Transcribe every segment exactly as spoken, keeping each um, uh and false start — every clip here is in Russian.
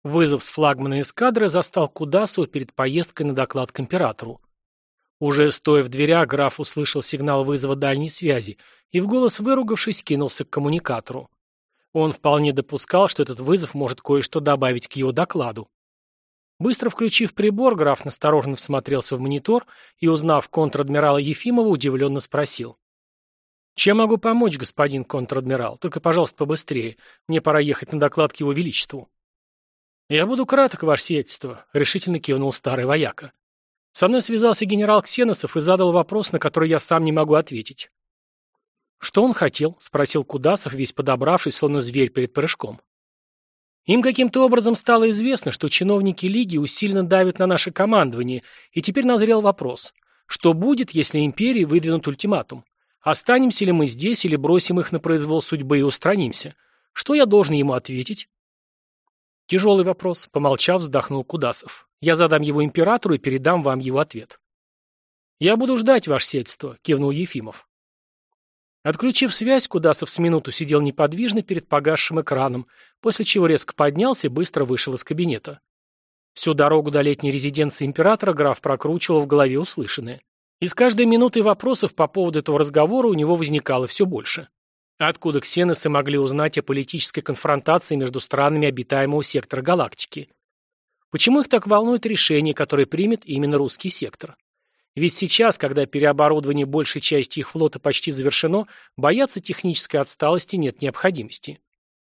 Вызов с флагмана эскадры застал Кудасова перед поездкой на доклад к императору. Уже стоя в дверях, граф услышал сигнал вызова дальней связи и, в голос выругавшись, кинулся к коммуникатору. Он вполне допускал, что этот вызов может кое-что добавить к его докладу. Быстро включив прибор, граф настороженно всмотрелся в монитор и, узнав контр-адмирала Ефимова, удивленно спросил. «Чем могу помочь, господин контр-адмирал? Только, пожалуйста, побыстрее. Мне пора ехать на доклад к его величеству». «Я буду краток, ваше сиятельство», — решительно кивнул старый вояка. «Со мной связался генерал Ксеносов и задал вопрос, на который я сам не могу ответить». «Что он хотел?» — спросил Кудасов, весь подобравшись, словно зверь перед прыжком. «Им каким-то образом стало известно, что чиновники Лиги усиленно давят на наше командование, и теперь назрел вопрос, что будет, если империи выдвинут ультиматум? Останемся ли мы здесь или бросим их на произвол судьбы и устранимся? Что я должен ему ответить?» «Тяжелый вопрос», — помолчав, вздохнул Кудасов. «Я задам его императору и передам вам его ответ». «Я буду ждать, ваше сиятельство», — кивнул Ефимов. Отключив связь, Кудасов с минуту сидел неподвижно перед погасшим экраном, после чего резко поднялся и быстро вышел из кабинета. Всю дорогу до летней резиденции императора граф прокручивал в голове услышанное. И с каждой минутой вопросов по поводу этого разговора у него возникало все больше. Откуда ксеносы могли узнать о политической конфронтации между странами обитаемого сектора галактики? Почему их так волнует решение, которое примет именно русский сектор? Ведь сейчас, когда переоборудование большей части их флота почти завершено, бояться технической отсталости нет необходимости.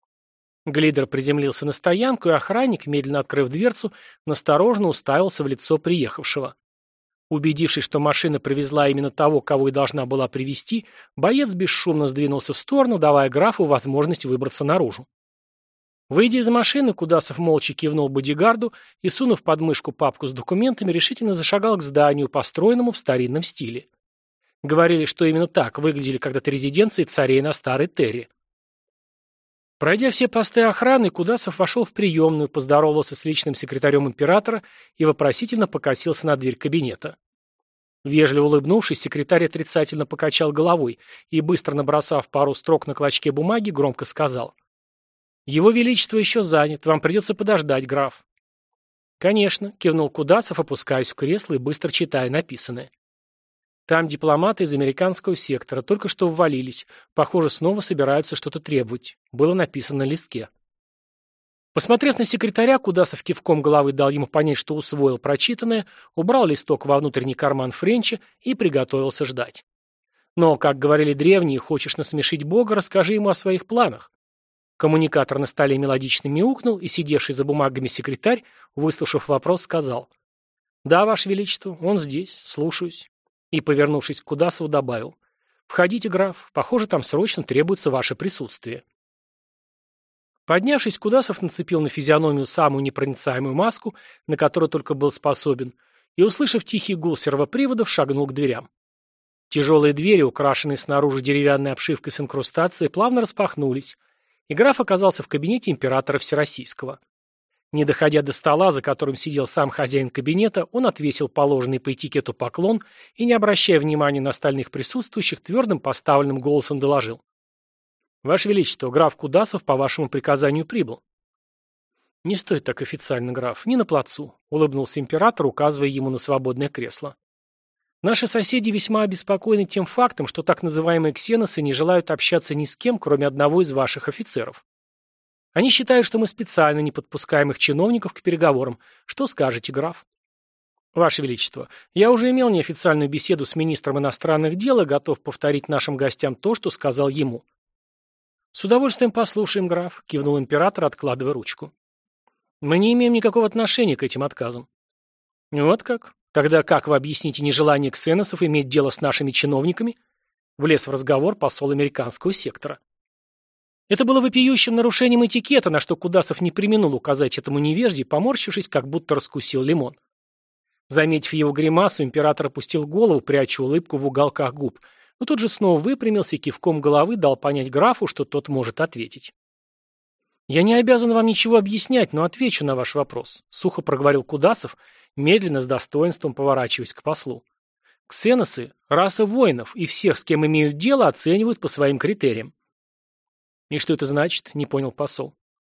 Глидер приземлился на стоянку, и охранник, медленно открыв дверцу, настороженно уставился в лицо приехавшего. Убедившись, что машина привезла именно того, кого и должна была привезти, боец бесшумно сдвинулся в сторону, давая графу возможность выбраться наружу. Выйдя из машины, Кудасов молча кивнул бодигарду и, сунув под мышку папку с документами, решительно зашагал к зданию, построенному в старинном стиле. Говорили, что именно так выглядели когда-то резиденции царей на Старой Терре. Пройдя все посты охраны, Кудасов вошел в приемную, поздоровался с личным секретарем императора и вопросительно покосился на дверь кабинета. Вежливо улыбнувшись, секретарь отрицательно покачал головой и, быстро набросав пару строк на клочке бумаги, громко сказал: «Его Величество еще занят, вам придется подождать, граф». «Конечно», — кивнул Кудасов, опускаясь в кресло и быстро читая написанное. «Там дипломаты из американского сектора только что ввалились. Похоже, снова собираются что-то требовать», — было написано на листке. Посмотрев на секретаря, Кудасов кивком головы дал ему понять, что усвоил прочитанное, убрал листок во внутренний карман Френча и приготовился ждать. Но, как говорили древние, хочешь насмешить Бога, расскажи ему о своих планах. Коммуникатор на столе мелодично мяукнул, и сидевший за бумагами секретарь, выслушав вопрос, сказал: «Да, Ваше Величество, он здесь, слушаюсь». И, повернувшись к Кудасову, добавил: «Входите, граф, похоже, там срочно требуется ваше присутствие». Поднявшись, Кудасов нацепил на физиономию самую непроницаемую маску, на которую только был способен, и, услышав тихий гул сервоприводов, шагнул к дверям. Тяжелые двери, украшенные снаружи деревянной обшивкой с инкрустацией, плавно распахнулись, и граф оказался в кабинете императора Всероссийского. Не доходя до стола, за которым сидел сам хозяин кабинета, он отвесил положенный по этикету поклон и, не обращая внимания на остальных присутствующих, твердым поставленным голосом доложил: «Ваше Величество, граф Кудасов по вашему приказанию прибыл». «Не стоит так официально, граф, не на плацу», — улыбнулся император, указывая ему на свободное кресло. «Наши соседи весьма обеспокоены тем фактом, что так называемые ксеносы не желают общаться ни с кем, кроме одного из ваших офицеров. Они считают, что мы специально не подпускаем их чиновников к переговорам. Что скажете, граф?» «Ваше Величество, я уже имел неофициальную беседу с министром иностранных дел и готов повторить нашим гостям то, что сказал ему». «С удовольствием послушаем, граф», — кивнул император, откладывая ручку. «Мы не имеем никакого отношения к этим отказам». «Вот как? Тогда как вы объясните нежелание ксеносов иметь дело с нашими чиновниками?» Влез в разговор посол американского сектора. Это было вопиющим нарушением этикета, на что Кудасов не преминул указать этому невежде, поморщившись, как будто раскусил лимон. Заметив его гримасу, император опустил голову, пряча улыбку в уголках губ, но тут же снова выпрямился и кивком головы дал понять графу, что тот может ответить. «Я не обязан вам ничего объяснять, но отвечу на ваш вопрос», — сухо проговорил Кудасов, медленно, с достоинством поворачиваясь к послу. «Ксеносы — раса воинов, и всех, с кем имеют дело, оценивают по своим критериям». «И что это значит?» — не понял посол.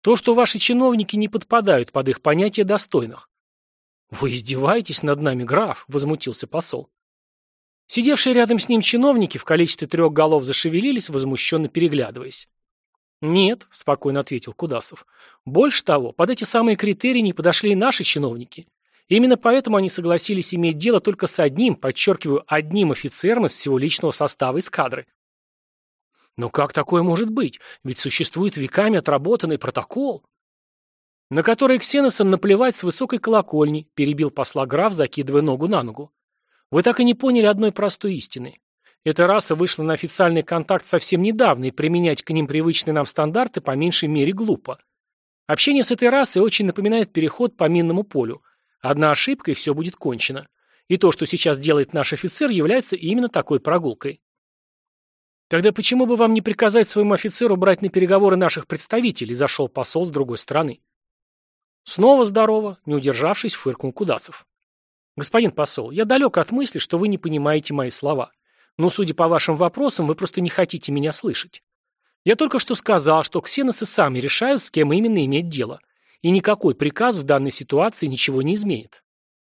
То, что ваши чиновники не подпадают под их понятие достойных. Вы издеваетесь над нами, граф, возмутился посол. Сидевшие рядом с ним чиновники в количестве трех голов зашевелились, возмущенно переглядываясь. «Нет», — спокойно ответил Кудасов. «Больше того, под эти самые критерии не подошли и наши чиновники. Именно поэтому они согласились иметь дело только с одним, подчеркиваю, одним офицером из всего личного состава эскадры». «Но как такое может быть? Ведь существует веками отработанный протокол». «На который ксеносам наплевать с высокой колокольни», — перебил посла граф, закидывая ногу на ногу. «Вы так и не поняли одной простой истины. Эта раса вышла на официальный контакт совсем недавно, и применять к ним привычные нам стандарты по меньшей мере глупо. Общение с этой расой очень напоминает переход по минному полю. Одна ошибка, и все будет кончено. И то, что сейчас делает наш офицер, является именно такой прогулкой. Тогда почему бы вам не приказать своему офицеру брать на переговоры наших представителей?» — зашел посол с другой стороны. Снова здорово, не удержавшись, фыркнул Кудасов. «Господин посол, я далек от мысли, что вы не понимаете мои слова. Но, судя по вашим вопросам, вы просто не хотите меня слышать. Я только что сказал, что ксеносы сами решают, с кем именно иметь дело, и никакой приказ в данной ситуации ничего не изменит».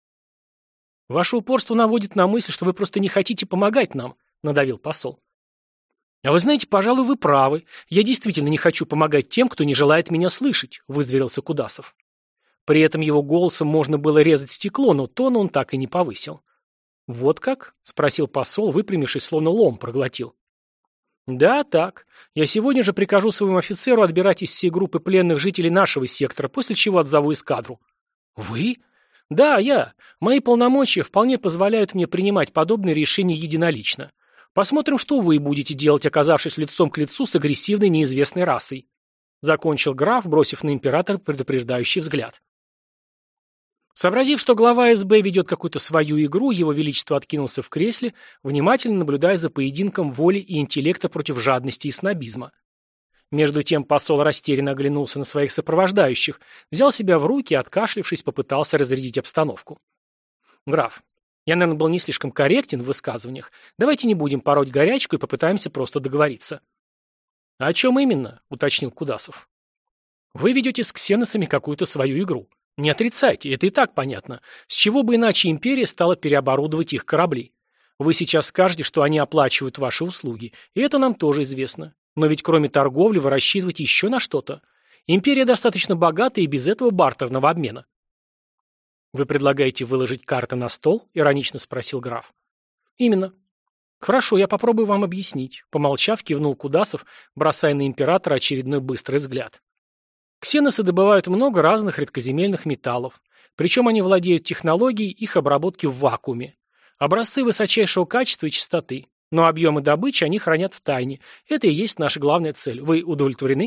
«Ваше упорство наводит на мысль, что вы просто не хотите помогать нам», — надавил посол. «А вы знаете, пожалуй, вы правы. Я действительно не хочу помогать тем, кто не желает меня слышать», — вызверился Кудасов. При этом его голосом можно было резать стекло, но тон он так и не повысил. «Вот как?» — спросил посол, выпрямившись, словно лом проглотил. «Да, так. Я сегодня же прикажу своему офицеру отбирать из всей группы пленных жителей нашего сектора, после чего отзову эскадру». «Вы?» «Да, я. Мои полномочия вполне позволяют мне принимать подобные решения единолично. Посмотрим, что вы будете делать, оказавшись лицом к лицу с агрессивной неизвестной расой», — закончил граф, бросив на императора предупреждающий взгляд. Сообразив, что глава эс бэ ведет какую-то свою игру, его величество откинулся в кресле, внимательно наблюдая за поединком воли и интеллекта против жадности и снобизма. Между тем посол растерянно оглянулся на своих сопровождающих, взял себя в руки и, откашлившись, попытался разрядить обстановку. «Граф, я, наверное, был не слишком корректен в высказываниях. Давайте не будем пороть горячку и попытаемся просто договориться». «О чем именно?» — уточнил Кудасов. «Вы ведете с ксеносами какую-то свою игру. Не отрицайте, это и так понятно. С чего бы иначе империя стала переоборудовать их корабли? Вы сейчас скажете, что они оплачивают ваши услуги, и это нам тоже известно. Но ведь кроме торговли вы рассчитываете еще на что-то. Империя достаточно богата и без этого бартерного обмена». «Вы предлагаете выложить карты на стол?» — иронично спросил граф. «Именно». «Хорошо, я попробую вам объяснить», — помолчав, кивнул Кудасов, бросая на императора очередной быстрый взгляд. Ксеносы добывают много разных редкоземельных металлов, причем они владеют технологией их обработки в вакууме. Образцы высочайшего качества и чистоты, но объемы добычи они хранят в тайне. Это и есть наша главная цель. Вы удовлетворены?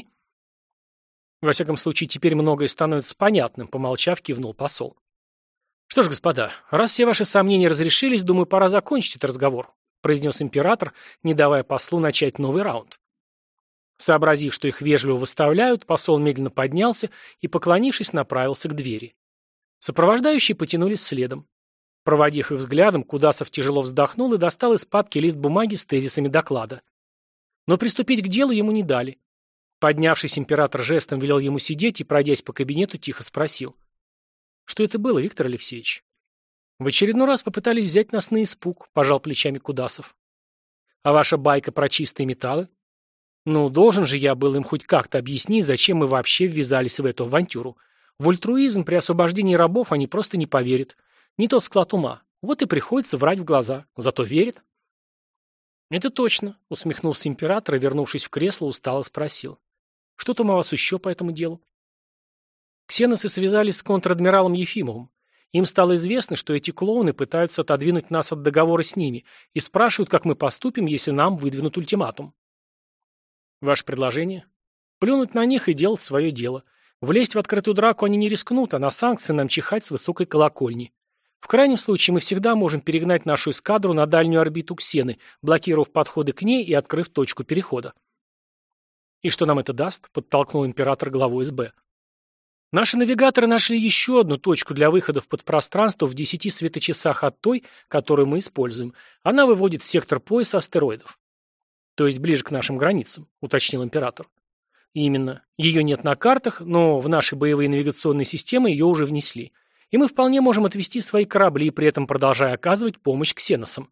Во всяком случае, теперь многое становится понятным, помолчав, кивнул посол. Что ж, господа, раз все ваши сомнения разрешились, думаю, пора закончить этот разговор, произнес император, не давая послу начать новый раунд. Сообразив, что их вежливо выставляют, посол медленно поднялся и, поклонившись, направился к двери. Сопровождающие потянулись следом. Проводив их взглядом, Кудасов тяжело вздохнул и достал из папки лист бумаги с тезисами доклада. Но приступить к делу ему не дали. Поднявшись, император жестом велел ему сидеть и, пройдясь по кабинету, тихо спросил. «Что это было, Виктор Алексеевич?» «В очередной раз попытались взять нас на испуг», — пожал плечами Кудасов. «А ваша байка про чистые металлы?» «Ну, должен же я был им хоть как-то объяснить, зачем мы вообще ввязались в эту авантюру. В альтруизм при освобождении рабов они просто не поверят. Не тот склад ума. Вот и приходится врать в глаза. Зато верят». «Это точно», — усмехнулся император и, вернувшись в кресло, устало спросил. «Что там у вас еще по этому делу?» Ксеносы связались с контр-адмиралом Ефимовым. Им стало известно, что эти клоуны пытаются отодвинуть нас от договора с ними и спрашивают, как мы поступим, если нам выдвинут ультиматум. Ваше предложение? Плюнуть на них и делать свое дело. Влезть в открытую драку они не рискнут, а на санкции нам чихать с высокой колокольни. В крайнем случае мы всегда можем перегнать нашу эскадру на дальнюю орбиту Ксены, блокировав подходы к ней и открыв точку перехода. «И что нам это даст?» — подтолкнул император главу эс бэ. «Наши навигаторы нашли еще одну точку для выхода в подпространство в десяти светочасах от той, которую мы используем. Она выводит в сектор пояса астероидов». «То есть ближе к нашим границам», — уточнил император. Именно. Ее нет на картах, но в наши боевые навигационные системы ее уже внесли. И мы вполне можем отвести свои корабли, при этом продолжая оказывать помощь ксеносам.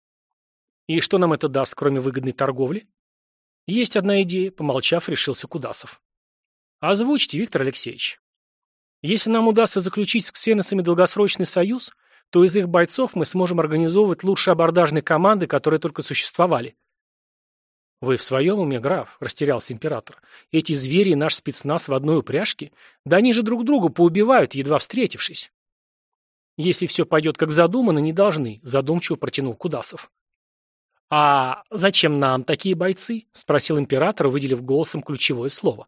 И что нам это даст, кроме выгодной торговли? Есть одна идея, помолчав, решился Кудасов. Озвучьте, Виктор Алексеевич. Если нам удастся заключить с ксеносами долгосрочный союз, то из их бойцов мы сможем организовывать лучшие абордажные команды, которые только существовали. «Вы в своем уме, граф?» – растерялся император. «Эти звери и наш спецназ в одной упряжке? Да они же друг другу поубивают, едва встретившись». «Если все пойдет как задумано, не должны», – задумчиво протянул Кудасов. «А зачем нам такие бойцы?» – спросил император, выделив голосом ключевое слово.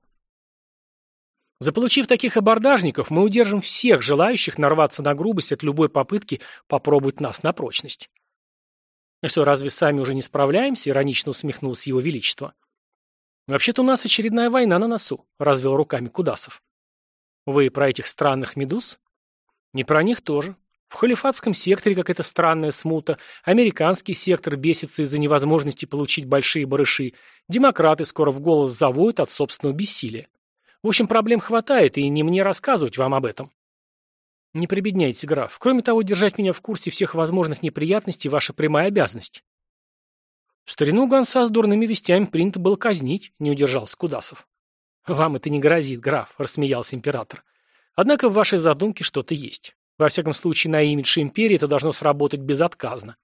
«Заполучив таких абордажников, мы удержим всех желающих нарваться на грубость от любой попытки попробовать нас на прочность». «Ну что, разве сами уже не справляемся?» — иронично усмехнулся его величество. «Вообще-то у нас очередная война на носу», — развел руками Кудасов. «Вы про этих странных медуз?» «Не про них тоже. В халифатском секторе какая-то странная смута, американский сектор бесится из-за невозможности получить большие барыши, демократы скоро в голос завоют от собственного бессилия. В общем, проблем хватает, и не мне рассказывать вам об этом». «Не прибедняйтесь, граф. Кроме того, держать меня в курсе всех возможных неприятностей – ваша прямая обязанность». «В старину гонца с дурными вестями принято было казнить», – не удержался Кудасов. «Вам это не грозит, граф», – рассмеялся император. «Однако в вашей задумке что-то есть. Во всяком случае, на имидж империи это должно сработать безотказно.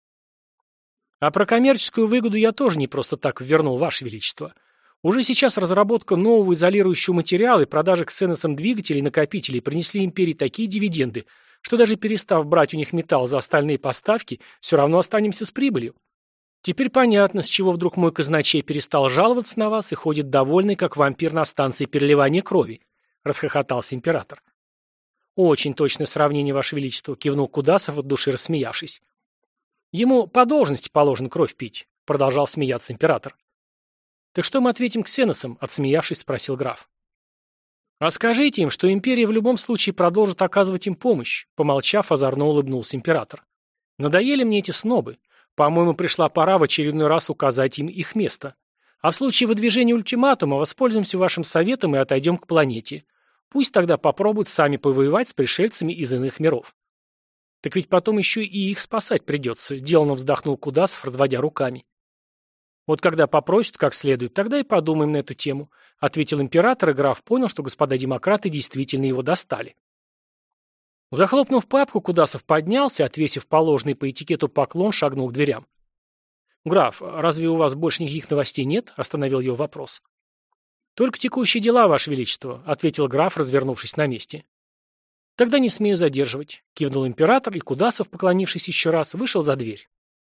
А про коммерческую выгоду я тоже не просто так ввернул, ваше величество. Уже сейчас разработка нового изолирующего материала и продажа ксеносам двигателей и накопителей принесли империи такие дивиденды, что даже перестав брать у них металл за остальные поставки, все равно останемся с прибылью. Теперь понятно, с чего вдруг мой казначей перестал жаловаться на вас и ходит довольный, как вампир на станции переливания крови», — расхохотался император. «Очень точное сравнение, ваше величество», — кивнул Кудасов, от души рассмеявшись. «Ему по должности положено кровь пить», — продолжал смеяться император. «Так что мы ответим ксеносам?» — отсмеявшись, спросил граф. «А скажите им, что империя в любом случае продолжит оказывать им помощь», — помолчав, озорно улыбнулся император. «Надоели мне эти снобы. По-моему, пришла пора в очередной раз указать им их место. А в случае выдвижения ультиматума воспользуемся вашим советом и отойдем к планете. Пусть тогда попробуют сами повоевать с пришельцами из иных миров». «Так ведь потом еще и их спасать придется», — деланно вздохнул Кудасов, разводя руками. «Вот когда попросят как следует, тогда и подумаем на эту тему», — ответил император, и граф понял, что господа демократы действительно его достали. Захлопнув папку, Кудасов поднялся, отвесив положенный по этикету поклон, шагнул к дверям. «Граф, разве у вас больше никаких новостей нет?» — остановил его вопрос. «Только текущие дела, ваше величество», — ответил граф, развернувшись на месте. «Тогда не смею задерживать», — кивнул император, и Кудасов, поклонившись еще раз, вышел за дверь.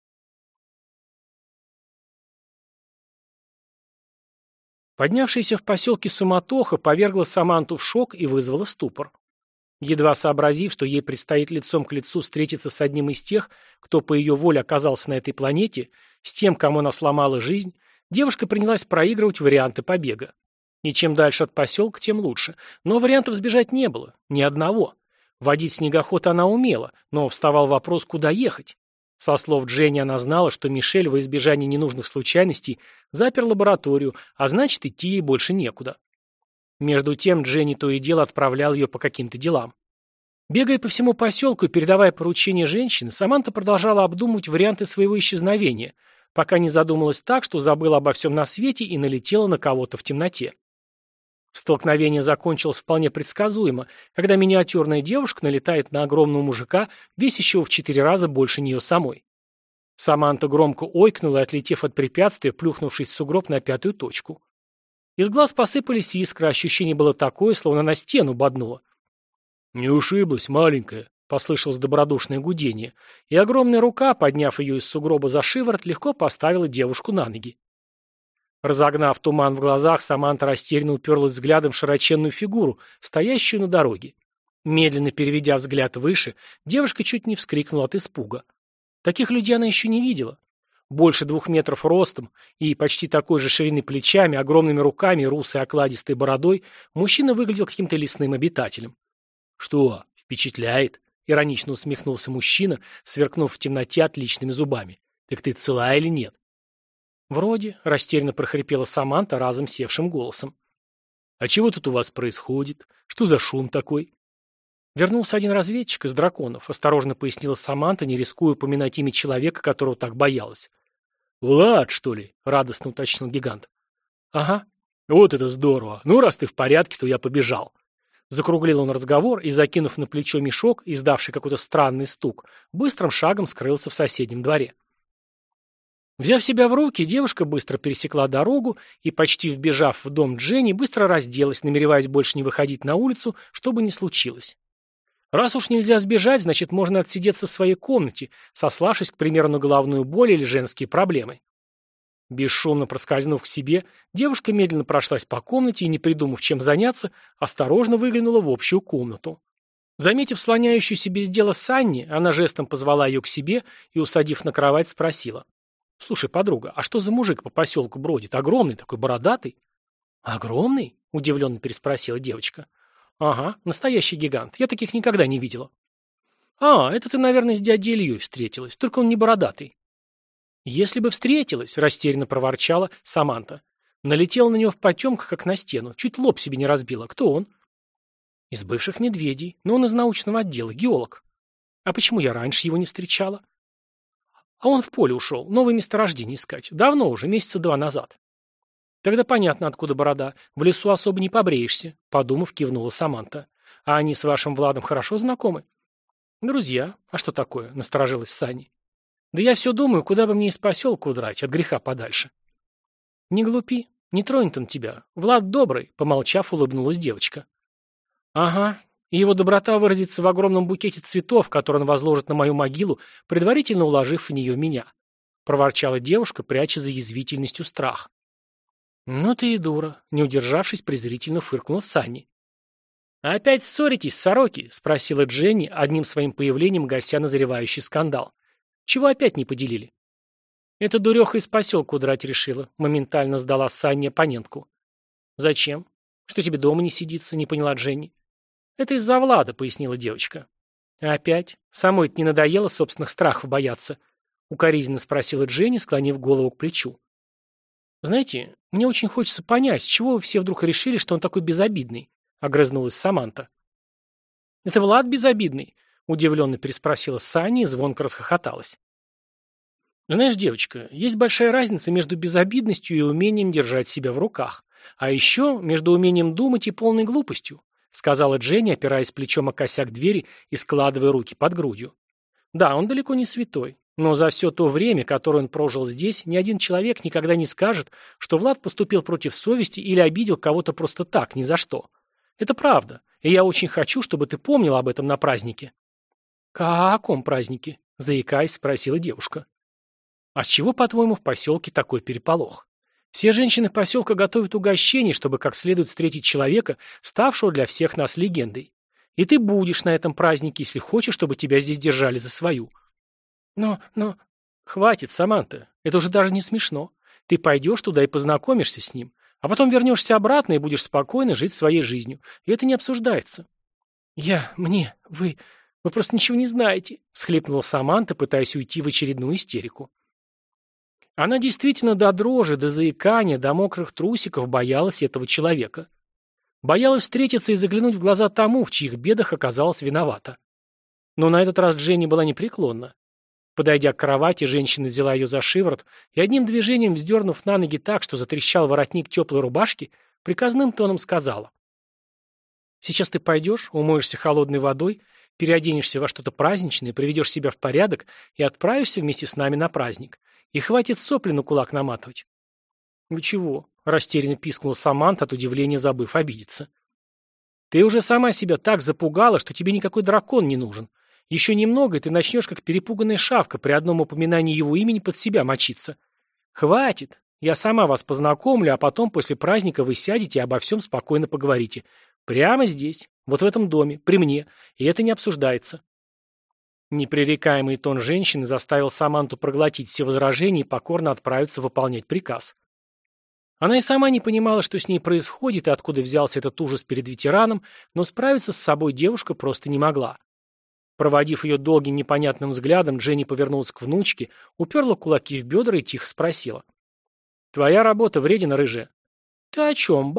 Поднявшаяся в поселке суматоха повергла Саманту в шок и вызвала ступор. Едва сообразив, что ей предстоит лицом к лицу встретиться с одним из тех, кто по ее воле оказался на этой планете, с тем, кому она сломала жизнь, девушка принялась проигрывать варианты побега. И чем дальше от поселка, тем лучше. Но вариантов сбежать не было, ни одного. Водить снегоход она умела, но вставал вопрос, куда ехать. Со слов Дженни она знала, что Мишель во избежание ненужных случайностей запер лабораторию, а значит, идти ей больше некуда. Между тем Дженни то и дело отправлял ее по каким-то делам. Бегая по всему поселку и передавая поручения женщины, Саманта продолжала обдумывать варианты своего исчезновения, пока не задумалась так, что забыла обо всем на свете и налетела на кого-то в темноте. Столкновение закончилось вполне предсказуемо, когда миниатюрная девушка налетает на огромного мужика, весящего в четыре раза больше нее самой. Саманта громко ойкнула и, отлетев от препятствия, плюхнувшись в сугроб на пятую точку. Из глаз посыпались искры, ощущение было такое, словно на стену боднуло. «Не ушиблась, маленькая», — послышалось добродушное гудение, и огромная рука, подняв ее из сугроба за шиворот, легко поставила девушку на ноги. Разогнав туман в глазах, Саманта растерянно уперлась взглядом в широченную фигуру, стоящую на дороге. Медленно переведя взгляд выше, девушка чуть не вскрикнула от испуга. Таких людей она еще не видела. Больше двух метров ростом и почти такой же ширины плечами, огромными руками и русой окладистой бородой, мужчина выглядел каким-то лесным обитателем. «Что, впечатляет?» — иронично усмехнулся мужчина, сверкнув в темноте отличными зубами. «Так ты цела или нет?» «Вроде», — растерянно прохрипела Саманта разом севшим голосом. А чего тут у вас происходит? Что за шум такой? Вернулся один разведчик из драконов, осторожно пояснила Саманта, не рискуя упоминать имя человека, которого так боялась. «Влад, что ли?» — радостно уточнил гигант. «Ага. Вот это здорово. Ну, раз ты в порядке, то я побежал». Закруглил он разговор и, закинув на плечо мешок, издавший какой-то странный стук, быстрым шагом скрылся в соседнем дворе. Взяв себя в руки, девушка быстро пересекла дорогу и, почти вбежав в дом Дженни, быстро разделась, намереваясь больше не выходить на улицу, что бы ни случилось. Раз уж нельзя сбежать, значит, можно отсидеться в своей комнате, сославшись, к примеру, на головную боль или женские проблемы. Бесшумно проскользнув к себе, девушка медленно прошлась по комнате и, не придумав, чем заняться, осторожно выглянула в общую комнату. Заметив слоняющуюся без дела Санни, она жестом позвала ее к себе и, усадив на кровать, спросила. «Слушай, подруга, а что за мужик по поселку бродит? Огромный такой, бородатый?» «Огромный?» — удивленно переспросила девочка. «Ага, настоящий гигант. Я таких никогда не видела». «А, это ты, наверное, с дядей Ильей встретилась, только он не бородатый». «Если бы встретилась», — растерянно проворчала Саманта. Налетела на него в потемках, как на стену, чуть лоб себе не разбила. Кто он? «Из бывших медведей, но он из научного отдела, геолог». «А почему я раньше его не встречала?» «А он в поле ушел, новое месторождение искать. Давно уже, месяца два назад». «Тогда понятно, откуда борода. В лесу особо не побреешься», — подумав, кивнула Саманта. «А они с вашим Владом хорошо знакомы?» «Друзья. А что такое?» — насторожилась Санни. «Да я все думаю, куда бы мне из поселка удрать, от греха подальше». «Не глупи, не тронет он тебя. Влад добрый», — помолчав, улыбнулась девочка. «Ага, и его доброта выразится в огромном букете цветов, который он возложит на мою могилу, предварительно уложив в нее меня», — проворчала девушка, пряча за язвительностью страх. «Ну ты и дура», — не удержавшись, презрительно фыркнула Санни. «Опять ссоритесь, сороки?» — спросила Дженни, одним своим появлением гася назревающий скандал. «Чего опять не поделили?» «Это дуреха из поселка удрать решила», — моментально сдала Санни оппонентку. «Зачем? Что тебе дома не сидится?» — не поняла Дженни. «Это из-за Влада», — пояснила девочка. «Опять? Самой-то не надоело собственных страхов бояться?» — укоризненно спросила Дженни, склонив голову к плечу. «Знаете, мне очень хочется понять, с чего вы все вдруг решили, что он такой безобидный?» — огрызнулась Саманта. «Это Влад безобидный?» — удивленно переспросила Саня и звонко расхохоталась. «Знаешь, девочка, есть большая разница между безобидностью и умением держать себя в руках. А еще между умением думать и полной глупостью», — сказала Дженни, опираясь плечом о косяк двери и складывая руки под грудью. «Да, он далеко не святой. Но за все то время, которое он прожил здесь, ни один человек никогда не скажет, что Влад поступил против совести или обидел кого-то просто так, ни за что. Это правда, и я очень хочу, чтобы ты помнила об этом на празднике». «Каком празднике?» — заикаясь, спросила девушка. «А с чего, по-твоему, в поселке такой переполох? Все женщины поселка готовят угощение, чтобы как следует встретить человека, ставшего для всех нас легендой. И ты будешь на этом празднике, если хочешь, чтобы тебя здесь держали за свою». «Но, но...» «Хватит, Саманта, это уже даже не смешно. Ты пойдешь туда и познакомишься с ним, а потом вернешься обратно и будешь спокойно жить своей жизнью. И это не обсуждается». «Я... мне... вы... вы просто ничего не знаете», — всхлипнула Саманта, пытаясь уйти в очередную истерику. Она действительно до дрожи, до заикания, до мокрых трусиков боялась этого человека. Боялась встретиться и заглянуть в глаза тому, в чьих бедах оказалась виновата. Но на этот раз Дженни была непреклонна. Подойдя к кровати, женщина взяла ее за шиворот и, одним движением вздернув на ноги так, что затрещал воротник теплой рубашки, приказным тоном сказала: «Сейчас ты пойдешь, умоешься холодной водой, переоденешься во что-то праздничное, приведешь себя в порядок и отправишься вместе с нами на праздник. И хватит сопли на кулак наматывать». «Вы чего?» — растерянно пискнула Саманта, от удивления забыв обидеться. «Ты уже сама себя так запугала, что тебе никакой дракон не нужен. Еще немного, и ты начнешь, как перепуганная шавка, при одном упоминании его имени под себя мочиться. Хватит. Я сама вас познакомлю, а потом после праздника вы сядете и обо всем спокойно поговорите. Прямо здесь, вот в этом доме, при мне, и это не обсуждается». Непререкаемый тон женщины заставил Саманту проглотить все возражения и покорно отправиться выполнять приказ. Она и сама не понимала, что с ней происходит и откуда взялся этот ужас перед ветераном, но справиться с собой девушка просто не могла. Проводив ее долгим непонятным взглядом, Дженни повернулась к внучке, уперла кулаки в бедра и тихо спросила: «Твоя работа вредина, рыжая». «Ты о чем, ба?»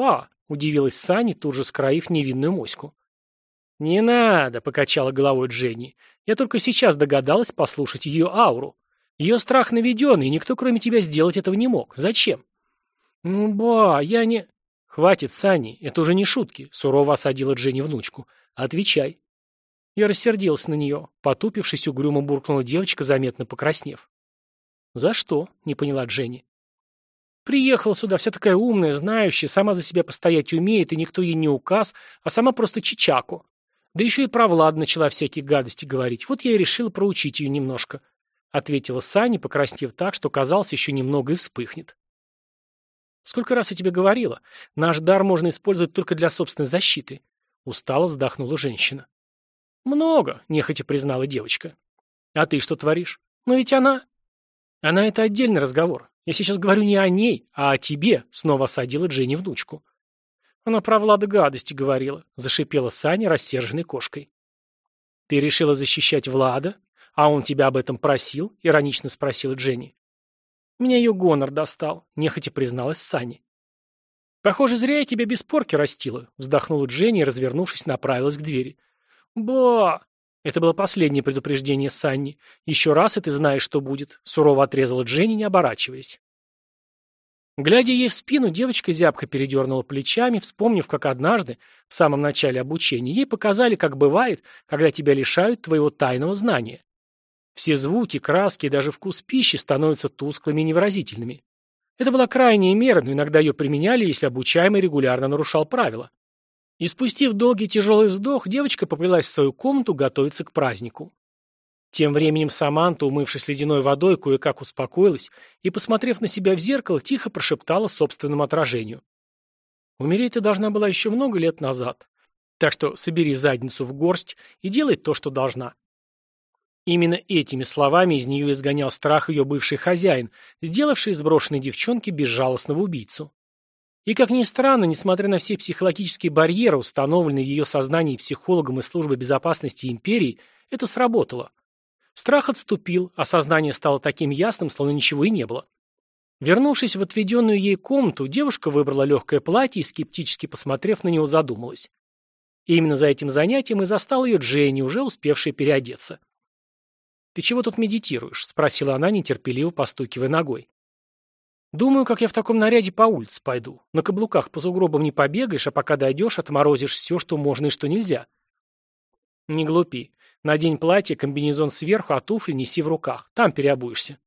— удивилась Саня, тут же скроив невинную моську. «Не надо», — покачала головой Дженни. «Я только сейчас догадалась послушать ее ауру. Ее страх наведенный, и никто, кроме тебя, сделать этого не мог. Зачем?» «Ну, ба, я не...» «Хватит, Санни, это уже не шутки», — сурово осадила Дженни внучку. «Отвечай». Я рассердилась на нее. Потупившись, угрюмо буркнула девочка, заметно покраснев. «За что?» — не поняла Дженни. «Приехала сюда, вся такая умная, знающая, сама за себя постоять умеет, и никто ей не указ, а сама просто чичаку. Да еще и про Влада начала всякие гадости говорить. Вот я и решила проучить ее немножко», — ответила Саня, покраснев так, что, казалось, еще немного и вспыхнет. «Сколько раз я тебе говорила, наш дар можно использовать только для собственной защиты», — устало вздохнула женщина. «Много», — нехотя признала девочка. «А ты что творишь? Ну ведь она...» «Она — это отдельный разговор. Я сейчас говорю не о ней, а о тебе», — снова осадила Дженни внучку. «Она про Влада гадости говорила», — зашипела Саня рассерженной кошкой. «Ты решила защищать Влада? А он тебя об этом просил?» — иронично спросила Дженни. «Меня ее гонор достал», — нехотя призналась Саня. «Похоже, зря я тебя без порки растила», — вздохнула Дженни и, развернувшись, направилась к двери. «Ба!» Это было последнее предупреждение Санни. «Еще раз, и ты знаешь, что будет», — сурово отрезала Дженни, не оборачиваясь. Глядя ей в спину, девочка зябко передернула плечами, вспомнив, как однажды, в самом начале обучения, ей показали, как бывает, когда тебя лишают твоего тайного знания. Все звуки, краски и даже вкус пищи становятся тусклыми и невыразительными. Это была крайняя мера, но иногда ее применяли, если обучаемый регулярно нарушал правила. И спустив долгий тяжелый вздох, девочка поплелась в свою комнату готовиться к празднику. Тем временем Саманта, умывшись ледяной водой, кое-как успокоилась и, посмотрев на себя в зеркало, тихо прошептала собственному отражению. «Умереть ты должна была еще много лет назад. Так что собери задницу в горсть и делай то, что должна». Именно этими словами из нее изгонял страх ее бывший хозяин, сделавший из брошенной девчонки безжалостного убийцу. И, как ни странно, несмотря на все психологические барьеры, установленные в ее сознании психологом из Службы безопасности империи, это сработало. Страх отступил, а сознание стало таким ясным, словно ничего и не было. Вернувшись в отведенную ей комнату, девушка выбрала легкое платье и, скептически посмотрев на него, задумалась. И именно за этим занятием и застал ее Дженни, уже успевшая переодеться. «Ты чего тут медитируешь?» — спросила она, нетерпеливо постукивая ногой. «Думаю, как я в таком наряде по улице пойду. На каблуках по сугробам не побегаешь, а пока дойдешь, отморозишь все, что можно и что нельзя». «Не глупи. Надень платье, комбинезон сверху, а туфли неси в руках. Там переобуешься».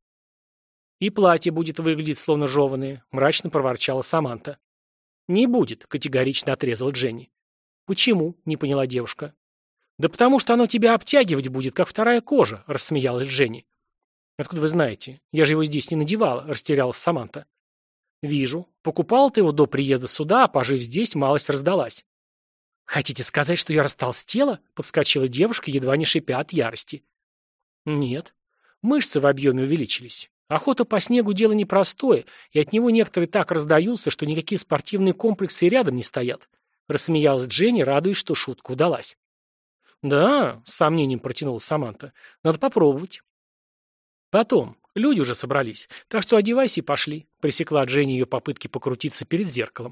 «И платье будет выглядеть словно жеваное», — мрачно проворчала Саманта. «Не будет», — категорично отрезала Дженни. «Почему?» — не поняла девушка. «Да потому что оно тебя обтягивать будет, как вторая кожа», — рассмеялась Дженни. «Откуда вы знаете? Я же его здесь не надевала», — растерялась Саманта. «Вижу. Покупала ты его до приезда сюда, а пожив здесь, малость раздалась». «Хотите сказать, что я растолстела?» — подскочила девушка, едва не шипя от ярости. «Нет. Мышцы в объеме увеличились. Охота по снегу — дело непростое, и от него некоторые так раздаются, что никакие спортивные комплексы и рядом не стоят», — рассмеялась Дженни, радуясь, что шутка удалась. «Да», — с сомнением протянула Саманта, — «надо попробовать». «Потом. Люди уже собрались. Так что одевайся и пошли», — пресекла Дженни ее попытки покрутиться перед зеркалом.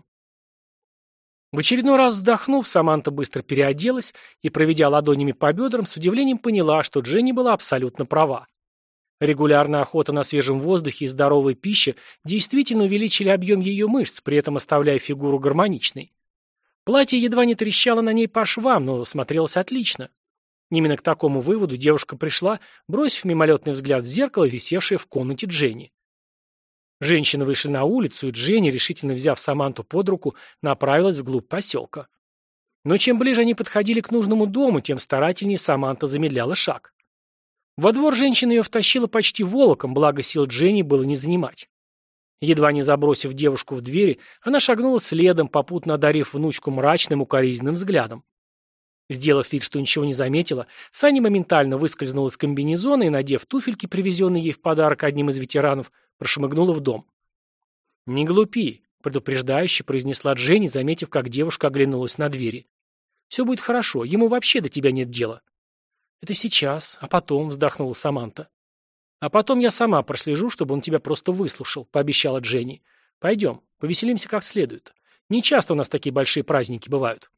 В очередной раз вздохнув, Саманта быстро переоделась и, проведя ладонями по бедрам, с удивлением поняла, что Дженни была абсолютно права. Регулярная охота на свежем воздухе и здоровая пища действительно увеличили объем ее мышц, при этом оставляя фигуру гармоничной. Платье едва не трещало на ней по швам, но смотрелось отлично. Именно к такому выводу девушка пришла, бросив мимолетный взгляд в зеркало, висевшее в комнате Дженни. Женщины вышли на улицу, и Дженни, решительно взяв Саманту под руку, направилась вглубь поселка. Но чем ближе они подходили к нужному дому, тем старательнее Саманта замедляла шаг. Во двор женщина ее втащила почти волоком, благо сил Дженни было не занимать. Едва не забросив девушку в двери, она шагнула следом, попутно одарив внучку мрачным укоризненным взглядом. Сделав вид, что ничего не заметила, Саня моментально выскользнула из комбинезона и, надев туфельки, привезенные ей в подарок одним из ветеранов, прошмыгнула в дом. «Не глупи», — предупреждающе произнесла Дженни, заметив, как девушка оглянулась на двери. «Все будет хорошо, ему вообще до тебя нет дела». «Это сейчас, а потом», — вздохнула Саманта. «А потом я сама прослежу, чтобы он тебя просто выслушал», — пообещала Дженни. «Пойдем, повеселимся как следует. Не часто у нас такие большие праздники бывают».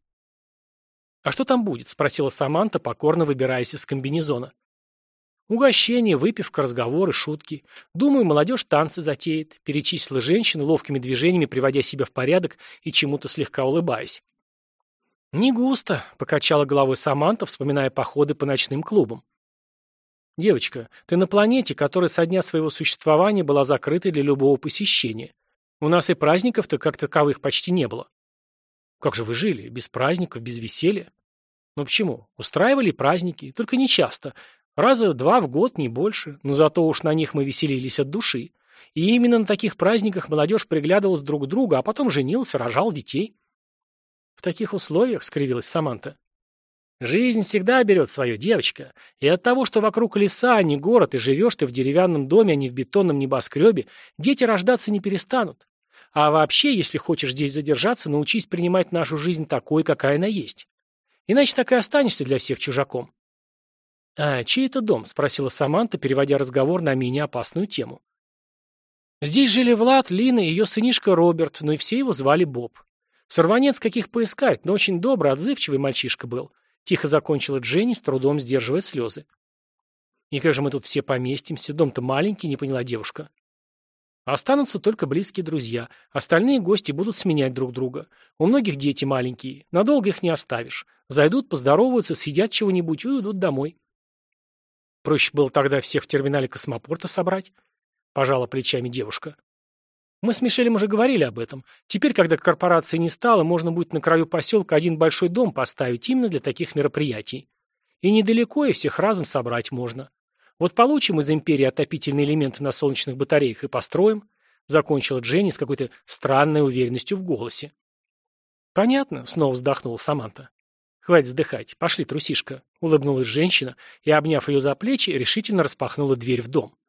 «А что там будет?» — спросила Саманта, покорно выбираясь из комбинезона. «Угощение, выпивка, разговоры, шутки. Думаю, молодежь танцы затеет», — перечислила женщина, ловкими движениями приводя себя в порядок и чему-то слегка улыбаясь. «Не густо», — покачала головой Саманта, вспоминая походы по ночным клубам. «Девочка, ты на планете, которая со дня своего существования была закрыта для любого посещения. У нас и праздников-то как таковых почти не было». «Как же вы жили? Без праздников, без веселья?» «Ну почему? Устраивали праздники, только не часто. Раза два в год, не больше. Но зато уж на них мы веселились от души. И именно на таких праздниках молодежь приглядывалась друг к другу, а потом женился, рожал детей». «В таких условиях?» — скривилась Саманта. «Жизнь всегда берет свое, девочка. И от того, что вокруг леса, а не город, и живешь ты в деревянном доме, а не в бетонном небоскребе, дети рождаться не перестанут. А вообще, если хочешь здесь задержаться, научись принимать нашу жизнь такой, какая она есть. Иначе так и останешься для всех чужаком». «А чей это дом?» — спросила Саманта, переводя разговор на менее опасную тему. «Здесь жили Влад, Лина и ее сынишка Роберт, но и все его звали Боб. Сорванец каких поискать, но очень добрый, отзывчивый мальчишка был». Тихо закончила Дженни, с трудом сдерживая слезы. «И как же мы тут все поместимся? Дом-то маленький», — не поняла девушка. «Останутся только близкие друзья. Остальные гости будут сменять друг друга. У многих дети маленькие. Надолго их не оставишь. Зайдут, поздороваются, съедят чего-нибудь и уйдут домой». «Проще было тогда всех в терминале космопорта собрать», — пожала плечами девушка. «Мы с Мишелем уже говорили об этом. Теперь, когда корпорации не стало, можно будет на краю поселка один большой дом поставить именно для таких мероприятий. И недалеко, и всех разом собрать можно. Вот получим из империи отопительные элементы на солнечных батареях и построим», — закончила Дженни с какой-то странной уверенностью в голосе. «Понятно», — снова вздохнула Саманта. «Хватит вздыхать. Пошли, трусишка», — улыбнулась женщина и, обняв ее за плечи, решительно распахнула дверь в дом.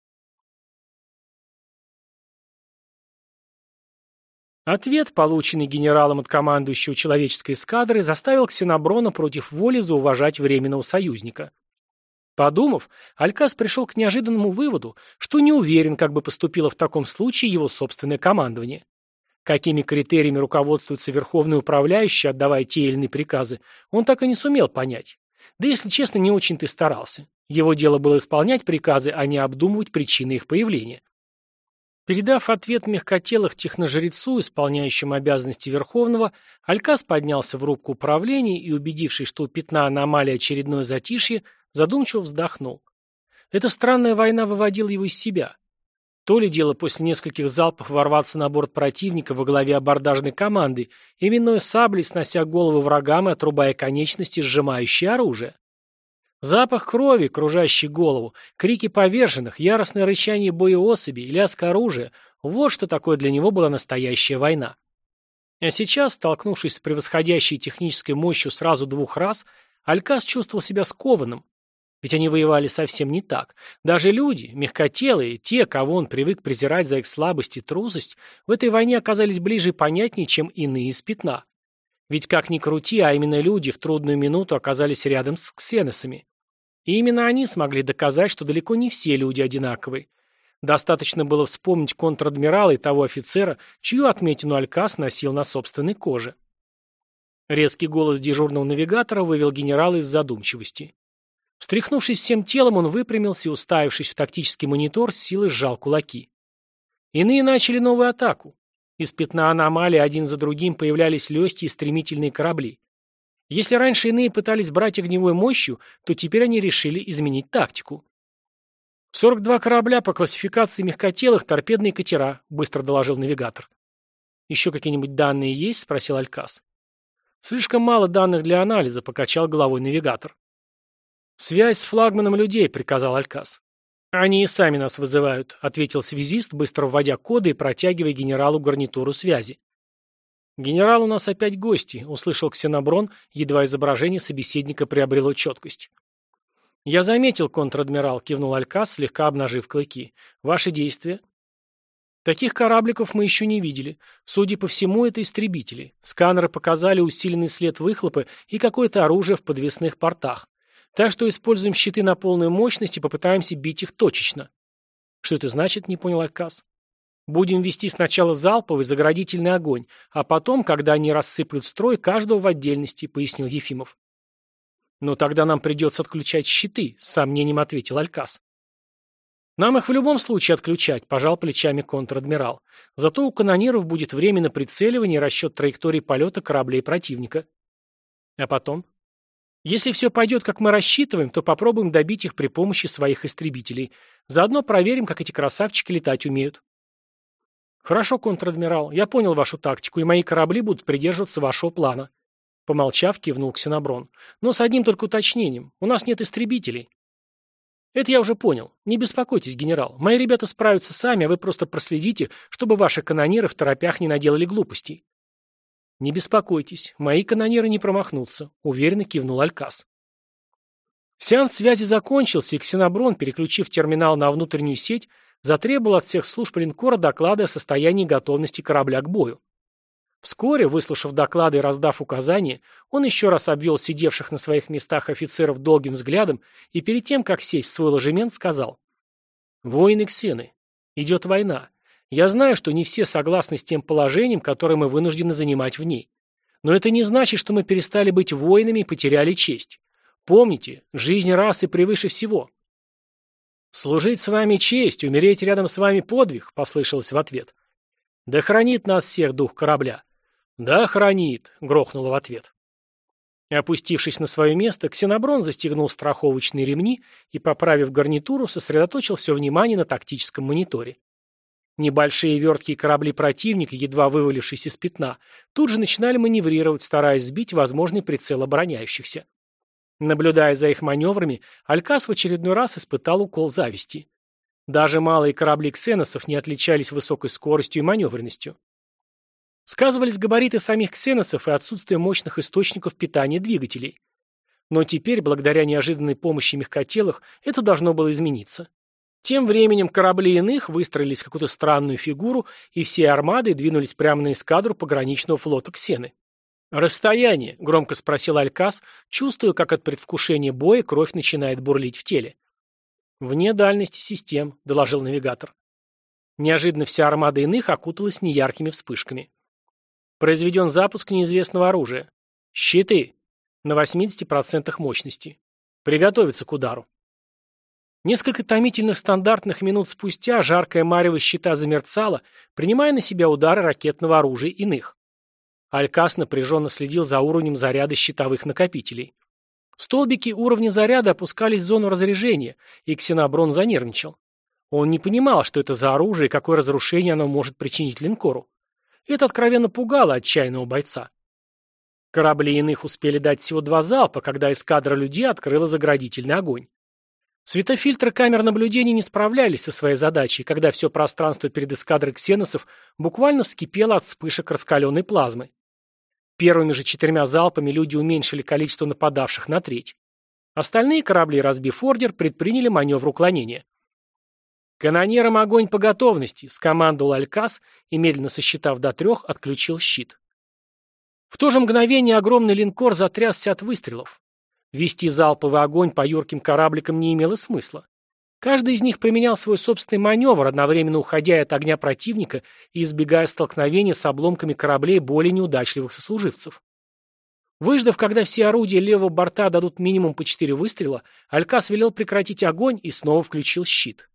Ответ, полученный генералом от командующего человеческой эскадры, заставил Ксеноброна против воли зауважать временного союзника. Подумав, Алькас пришел к неожиданному выводу, что не уверен, как бы поступило в таком случае его собственное командование. Какими критериями руководствуется верховный управляющий, отдавая те или иные приказы, он так и не сумел понять. Да, если честно, не очень-то и старался. Его дело было исполнять приказы, а не обдумывать причины их появления. Передав ответ мягкотелых техножрецу, исполняющему обязанности Верховного, Алькас поднялся в рубку управления и, убедившись, что у пятна аномалии очередное затишье, задумчиво вздохнул. Эта странная война выводила его из себя. То ли дело после нескольких залпов ворваться на борт противника во главе абордажной команды, именуя саблей, снося головы врагам и отрубая конечности, сжимающие оружие. Запах крови, кружащий голову, крики поверженных, яростное рычание боеособей, лязг оружия — вот что такое для него была настоящая война. А сейчас, столкнувшись с превосходящей технической мощью сразу двух рас, Алькас чувствовал себя скованным. Ведь они воевали совсем не так. Даже люди, мягкотелые, те, кого он привык презирать за их слабость и трусость, в этой войне оказались ближе и понятнее, чем иные из пятна. Ведь как ни крути, а именно люди в трудную минуту оказались рядом с ксеносами. И именно они смогли доказать, что далеко не все люди одинаковы. Достаточно было вспомнить контр-адмирала и того офицера, чью отметину Алькас носил на собственной коже. Резкий голос дежурного навигатора вывел генерала из задумчивости. Встряхнувшись всем телом, он выпрямился и, уставившись в тактический монитор, с силой сжал кулаки. Иные начали новую атаку. Из пятна аномалии один за другим появлялись легкие стремительные корабли. Если раньше иные пытались брать огневой мощью, то теперь они решили изменить тактику. «сорок два корабля по классификации мягкотелых, торпедные катера», — быстро доложил навигатор. «Еще какие-нибудь данные есть?» — спросил Алькас. «Слишком мало данных для анализа», — покачал головой навигатор. «Связь с флагманом людей», — приказал Алькас. «Они и сами нас вызывают», — ответил связист, быстро вводя коды и протягивая генералу гарнитуру связи. «Генерал, у нас опять гости», — услышал Ксеноброн, едва изображение собеседника приобрело четкость. «Я заметил, контр-адмирал», — кивнул Алькас, слегка обнажив клыки. «Ваши действия?» «Таких корабликов мы еще не видели. Судя по всему, это истребители. Сканеры показали усиленный след выхлопа и какое-то оружие в подвесных портах. Так что используем щиты на полную мощность и попытаемся бить их точечно». «Что это значит?» — не понял Алькас. Будем вести сначала залповый заградительный огонь, а потом, когда они рассыплют строй, каждого в отдельности», — пояснил Ефимов. «Но тогда нам придется отключать щиты», — с сомнением ответил Алькас. «Нам их в любом случае отключать», — пожал плечами контр-адмирал. «Зато у канониров будет время на прицеливание и расчет траектории полета кораблей противника». «А потом?» «Если все пойдет, как мы рассчитываем, то попробуем добить их при помощи своих истребителей. Заодно проверим, как эти красавчики летать умеют». «Хорошо, контр-адмирал, я понял вашу тактику, и мои корабли будут придерживаться вашего плана». Помолчав, кивнул Ксеноброн. «Но с одним только уточнением. У нас нет истребителей». «Это я уже понял. Не беспокойтесь, генерал. Мои ребята справятся сами, а вы просто проследите, чтобы ваши канониры в торопях не наделали глупостей». «Не беспокойтесь. Мои канониры не промахнутся», — уверенно кивнул Алькас. Сеанс связи закончился, и Ксеноброн, переключив терминал на внутреннюю сеть, затребовал от всех служб линкора доклады о состоянии готовности корабля к бою. Вскоре, выслушав доклады и раздав указания, он еще раз обвел сидевших на своих местах офицеров долгим взглядом и перед тем, как сесть в свой ложемент, сказал: «Воины Ксены, идет война. Я знаю, что не все согласны с тем положением, которое мы вынуждены занимать в ней. Но это не значит, что мы перестали быть воинами и потеряли честь. Помните, жизнь расы превыше всего». «Служить с вами честь, умереть рядом с вами подвиг», — послышалось в ответ. «Да хранит нас всех дух корабля». «Да хранит», — грохнуло в ответ. Опустившись на свое место, Ксеноброн застегнул страховочные ремни и, поправив гарнитуру, сосредоточил все внимание на тактическом мониторе. Небольшие верткие корабли противника, едва вывалившись из пятна, тут же начинали маневрировать, стараясь сбить возможный прицел обороняющихся. Наблюдая за их маневрами, Алькас в очередной раз испытал укол зависти. Даже малые корабли ксеносов не отличались высокой скоростью и маневренностью. Сказывались габариты самих ксеносов и отсутствие мощных источников питания двигателей. Но теперь, благодаря неожиданной помощи мягкотелых, это должно было измениться. Тем временем корабли иных выстроились в какую-то странную фигуру, и все армады двинулись прямо на эскадру пограничного флота Ксены. «Расстояние?» — громко спросил Алькас, чувствуя, как от предвкушения боя кровь начинает бурлить в теле. «Вне дальности систем», — доложил навигатор. Неожиданно вся армада иных окуталась неяркими вспышками. Произведен запуск неизвестного оружия. Щиты. На восьмидесяти процентах мощности. Приготовиться к удару. Несколько томительных стандартных минут спустя жаркое марево щита замерцало, принимая на себя удары ракетного оружия иных. Алькас напряженно следил за уровнем заряда щитовых накопителей. Столбики уровня заряда опускались в зону разряжения, и Ксеноброн занервничал. Он не понимал, что это за оружие и какое разрушение оно может причинить линкору. Это откровенно пугало отчаянного бойца. Корабли иных успели дать всего два залпа, когда эскадра людей открыла заградительный огонь. Светофильтры камер наблюдения не справлялись со своей задачей, когда все пространство перед эскадрой ксеносов буквально вскипело от вспышек раскаленной плазмы. Первыми же четырьмя залпами люди уменьшили количество нападавших на треть. Остальные корабли, разбив ордер, предприняли маневр уклонения. «Канонерам огонь по готовности», — скомандовал Алькас и, медленно сосчитав до трех, отключил щит. В то же мгновение огромный линкор затрясся от выстрелов. Вести залповый огонь по юрким корабликам не имело смысла. Каждый из них применял свой собственный маневр, одновременно уходя от огня противника и избегая столкновения с обломками кораблей более неудачливых сослуживцев. Выждав, когда все орудия левого борта дадут минимум по четыре выстрела, Алькас велел прекратить огонь и снова включил щит.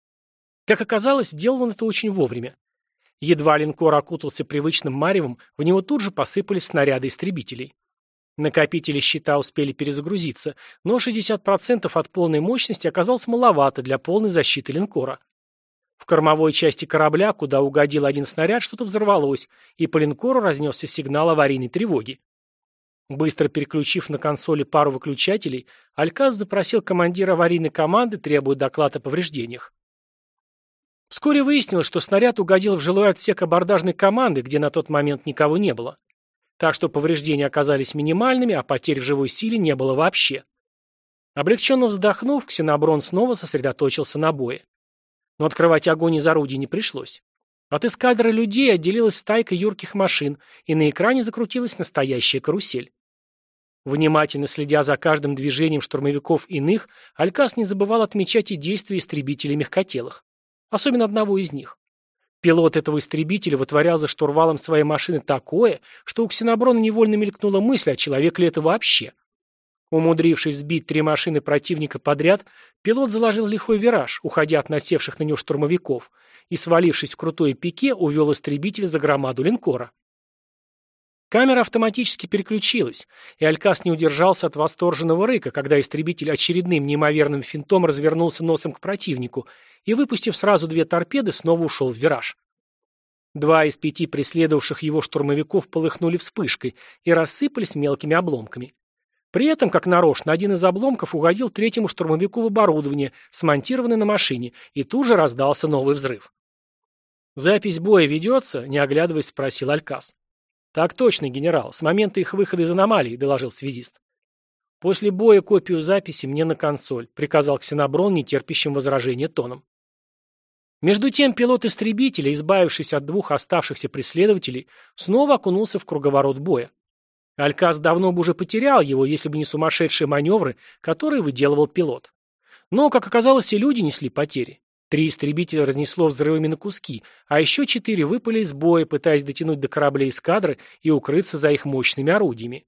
Как оказалось, сделал он это очень вовремя. Едва линкор окутался привычным маревом, в него тут же посыпались снаряды истребителей. Накопители щита успели перезагрузиться, но шестьдесят процентов от полной мощности оказалось маловато для полной защиты линкора. В кормовой части корабля, куда угодил один снаряд, что-то взорвалось, и по линкору разнесся сигнал аварийной тревоги. Быстро переключив на консоли пару выключателей, Алькас запросил командира аварийной команды, требуя доклад о повреждениях. Вскоре выяснилось, что снаряд угодил в жилой отсек абордажной команды, где на тот момент никого не было. Так что повреждения оказались минимальными, а потерь в живой силе не было вообще. Облегченно вздохнув, Ксеноброн снова сосредоточился на бое. Но открывать огонь из орудий не пришлось. От эскадры людей отделилась стайка юрких машин, и на экране закрутилась настоящая карусель. Внимательно следя за каждым движением штурмовиков иных, Алькас не забывал отмечать и действия истребителей мягкотелых. Особенно одного из них. Пилот этого истребителя вытворял за штурвалом своей машины такое, что у Ксеноброна невольно мелькнула мысль, а человек ли это вообще? Умудрившись сбить три машины противника подряд, пилот заложил лихой вираж, уходя от насевших на него штурмовиков, и, свалившись в крутое пике, увел истребитель за громаду линкора. Камера автоматически переключилась, и Алькас не удержался от восторженного рыка, когда истребитель очередным неимоверным финтом развернулся носом к противнику и, выпустив сразу две торпеды, снова ушел в вираж. Два из пяти преследовавших его штурмовиков полыхнули вспышкой и рассыпались мелкими обломками. При этом, как нарочно, один из обломков угодил третьему штурмовику в оборудование, смонтированное на машине, и тут же раздался новый взрыв. «Запись боя ведется?» — не оглядываясь, спросил Алькас. «Так точно, генерал. С момента их выхода из аномалии», — доложил связист. «После боя копию записи мне на консоль», — приказал Ксеноброн нетерпящим возражения тоном. Между тем пилот истребителя, избавившись от двух оставшихся преследователей, снова окунулся в круговорот боя. Алькас давно бы уже потерял его, если бы не сумасшедшие маневры, которые выделывал пилот. Но, как оказалось, и люди несли потери. Три истребителя разнесло взрывами на куски, а еще четыре выпали из боя, пытаясь дотянуть до кораблей эскадры и укрыться за их мощными орудиями.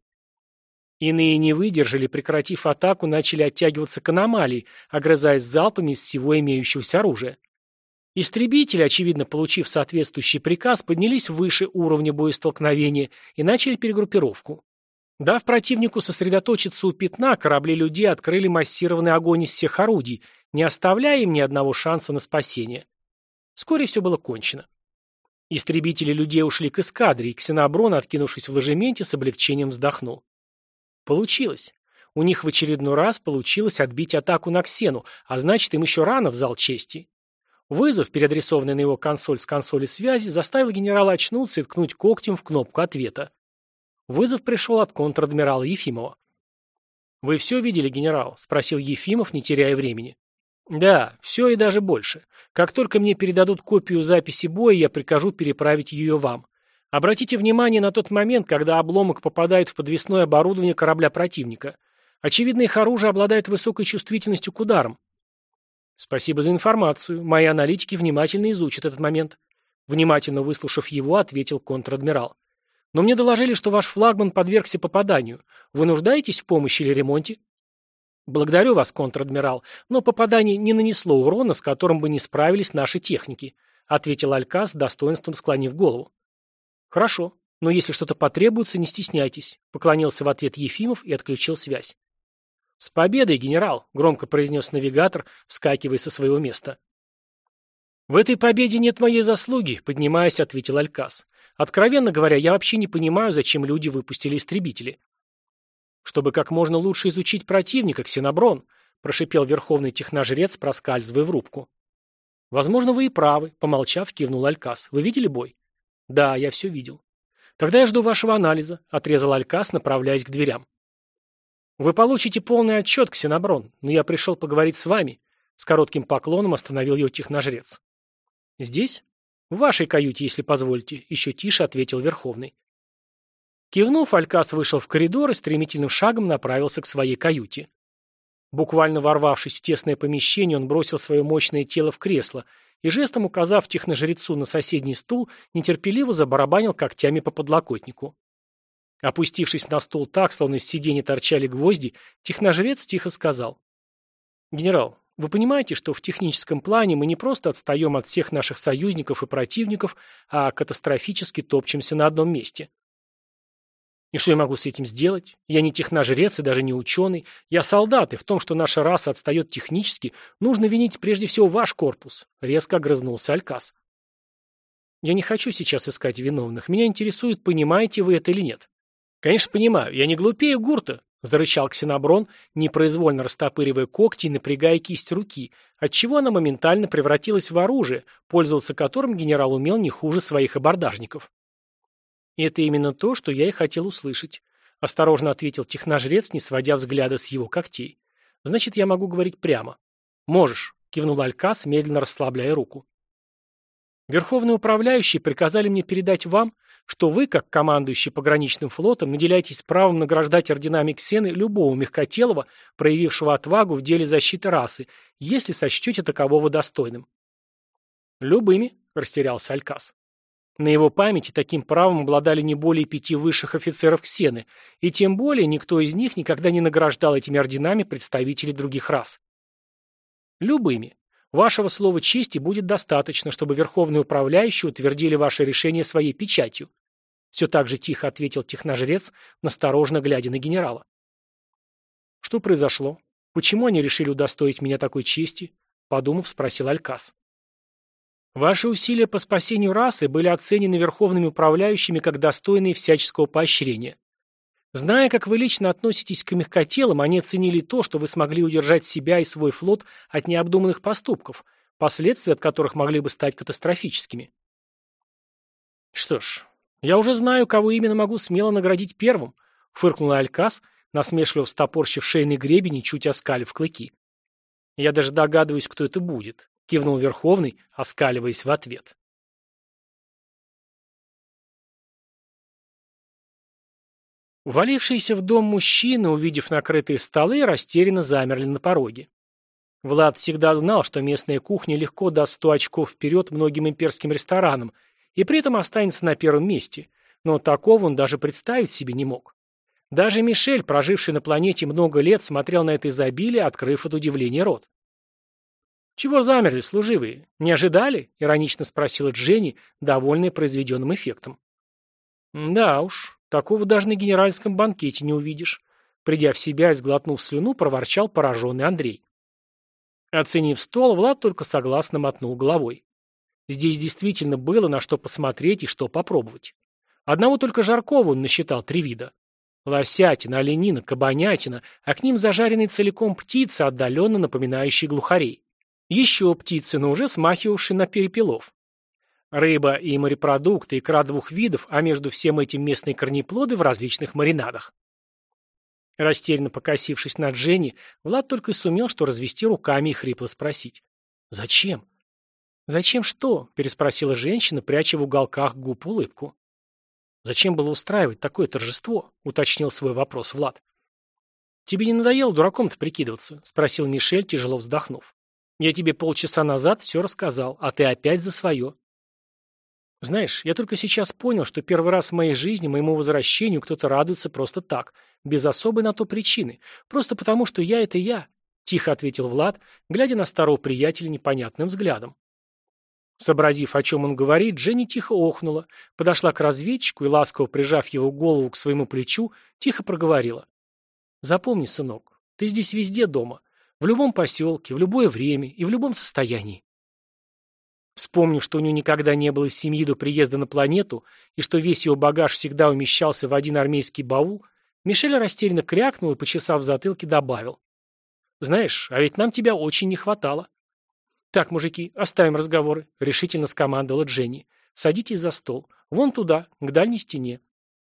Иные не выдержали, прекратив атаку, начали оттягиваться к аномалии, огрызаясь залпами из всего имеющегося оружия. Истребители, очевидно получив соответствующий приказ, поднялись выше уровня боестолкновения и начали перегруппировку. Дав противнику сосредоточиться у пятна, корабли людей открыли массированный огонь из всех орудий, не оставляя им ни одного шанса на спасение. Вскоре все было кончено. Истребители людей ушли к эскадре, и Ксеноброн, откинувшись в ложементе, с облегчением вздохнул. Получилось. У них в очередной раз получилось отбить атаку на Ксену, а значит, им еще рано в зал чести. Вызов, переадресованный на его консоль с консоли связи, заставил генерала очнуться и ткнуть когтем в кнопку ответа. Вызов пришел от контр-адмирала Ефимова. «Вы все видели, генерал?» — спросил Ефимов, не теряя времени. «Да, все и даже больше. Как только мне передадут копию записи боя, я прикажу переправить ее вам. Обратите внимание на тот момент, когда обломок попадает в подвесное оборудование корабля противника. Очевидно, их оружие обладает высокой чувствительностью к ударам». «Спасибо за информацию. Мои аналитики внимательно изучат этот момент». Внимательно выслушав его, ответил контр-адмирал. «Но мне доложили, что ваш флагман подвергся попаданию. Вы нуждаетесь в помощи или ремонте?» «Благодарю вас, контр-адмирал, но попадание не нанесло урона, с которым бы не справились наши техники», ответил Алькас, с достоинством склонив голову. «Хорошо, но если что-то потребуется, не стесняйтесь», поклонился в ответ Ефимов и отключил связь. «С победой, генерал!» — громко произнес навигатор, вскакивая со своего места. «В этой победе нет моей заслуги», — поднимаясь, ответил Алькас. «Откровенно говоря, я вообще не понимаю, зачем люди выпустили истребители». «Чтобы как можно лучше изучить противника, Ксеноброн», — прошипел верховный техножрец, проскальзывая в рубку. «Возможно, вы и правы», — помолчав, кивнул Алькас. «Вы видели бой?» «Да, я все видел». «Тогда я жду вашего анализа», — отрезал Алькас, направляясь к дверям. «Вы получите полный отчет, Ксеноброн, но я пришел поговорить с вами», — с коротким поклоном остановил ее техножрец. «Здесь? В вашей каюте, если позволите», — еще тише ответил Верховный. Кивнув, Алькас вышел в коридор и стремительным шагом направился к своей каюте. Буквально ворвавшись в тесное помещение, он бросил свое мощное тело в кресло и, жестом указав техножрецу на соседний стул, нетерпеливо забарабанил когтями по подлокотнику. Опустившись на стул так, словно из сиденья торчали гвозди, техножрец тихо сказал: «Генерал, вы понимаете, что в техническом плане мы не просто отстаем от всех наших союзников и противников, а катастрофически топчемся на одном месте?» «И что я могу с этим сделать? Я не техножрец и даже не ученый. Я солдат, и в том, что наша раса отстает технически, нужно винить прежде всего ваш корпус», — резко огрызнулся Алькас. «Я не хочу сейчас искать виновных. Меня интересует, понимаете вы это или нет». «Конечно, понимаю. Я не глупее Гурта», — зарычал Ксеноброн, непроизвольно растопыривая когти и напрягая кисть руки, отчего она моментально превратилась в оружие, пользоваться которым генерал умел не хуже своих абордажников. «И это именно то, что я и хотел услышать», — осторожно ответил техножрец, не сводя взгляда с его когтей. «Значит, я могу говорить прямо». «Можешь», — кивнул Алькас, медленно расслабляя руку. «Верховные управляющие приказали мне передать вам, что вы, как командующий пограничным флотом, наделяетесь правом награждать орденами Ксены любого мягкотелого, проявившего отвагу в деле защиты расы, если сочтете такового достойным». «Любыми», — растерялся Алькас. На его памяти таким правом обладали не более пяти высших офицеров Ксены, и тем более никто из них никогда не награждал этими орденами представителей других рас. Любыми. Вашего слова чести будет достаточно, чтобы верховные управляющие утвердили ваше решение своей печатью. Все так же тихо ответил техножрец, насторожно глядя на генерала. Что произошло? Почему они решили удостоить меня такой чести? Подумав, спросил Алькас. Ваши усилия по спасению расы были оценены верховными управляющими как достойные всяческого поощрения. Зная, как вы лично относитесь к мягкотелым, они оценили то, что вы смогли удержать себя и свой флот от необдуманных поступков, последствия от которых могли бы стать катастрофическими. Что ж, я уже знаю, кого именно могу смело наградить первым, фыркнул Алькас, насмешливо встопорщив шейный гребень и чуть оскалив клыки. Я даже догадываюсь, кто это будет, кивнул Верховный, оскаливаясь в ответ. Валившиеся в дом мужчины, увидев накрытые столы, растерянно замерли на пороге. Влад всегда знал, что местная кухня легко даст сто очков вперед многим имперским ресторанам и при этом останется на первом месте, но такого он даже представить себе не мог. Даже Мишель, проживший на планете много лет, смотрел на это изобилие, открыв от удивления рот. «Чего замерли, служивые? Не ожидали?» — иронично спросила Дженни, довольная произведенным эффектом. «Да уж, такого даже на генеральском банкете не увидишь», — придя в себя и сглотнув слюну, проворчал пораженный Андрей. Оценив стол, Влад только согласно мотнул головой. Здесь действительно было на что посмотреть и что попробовать. Одного только жаркого он насчитал три вида. Лосятина, оленина, кабанятина, а к ним зажаренные целиком птицы, отдаленно напоминающие глухарей. Еще птицы, но уже смахивавшие на перепелов. Рыба и морепродукты, икра двух видов, а между всем этим местные корнеплоды в различных маринадах. Растерянно покосившись на Дженни, Влад только и сумел что развести руками и хрипло спросить. «Зачем?» «Зачем что?» – переспросила женщина, пряча в уголках губ улыбку. «Зачем было устраивать такое торжество?» – уточнил свой вопрос Влад. «Тебе не надоело дураком-то прикидываться?» – спросил Мишель, тяжело вздохнув. «Я тебе полчаса назад все рассказал, а ты опять за свое». «Знаешь, я только сейчас понял, что первый раз в моей жизни моему возвращению кто-то радуется просто так, без особой на то причины, просто потому, что я — это я», — тихо ответил Влад, глядя на старого приятеля непонятным взглядом. Сообразив, о чем он говорит, Дженни тихо охнула, подошла к разведчику и, ласково прижав его голову к своему плечу, тихо проговорила. «Запомни, сынок, ты здесь везде дома, в любом поселке, в любое время и в любом состоянии». Вспомнив, что у него никогда не было семьи до приезда на планету и что весь его багаж всегда умещался в один армейский баул, Мишель растерянно крякнул и, почесав в затылке, добавил. «Знаешь, а ведь нам тебя очень не хватало». «Так, мужики, оставим разговоры», — решительно скомандовала Дженни. «Садитесь за стол. Вон туда, к дальней стене».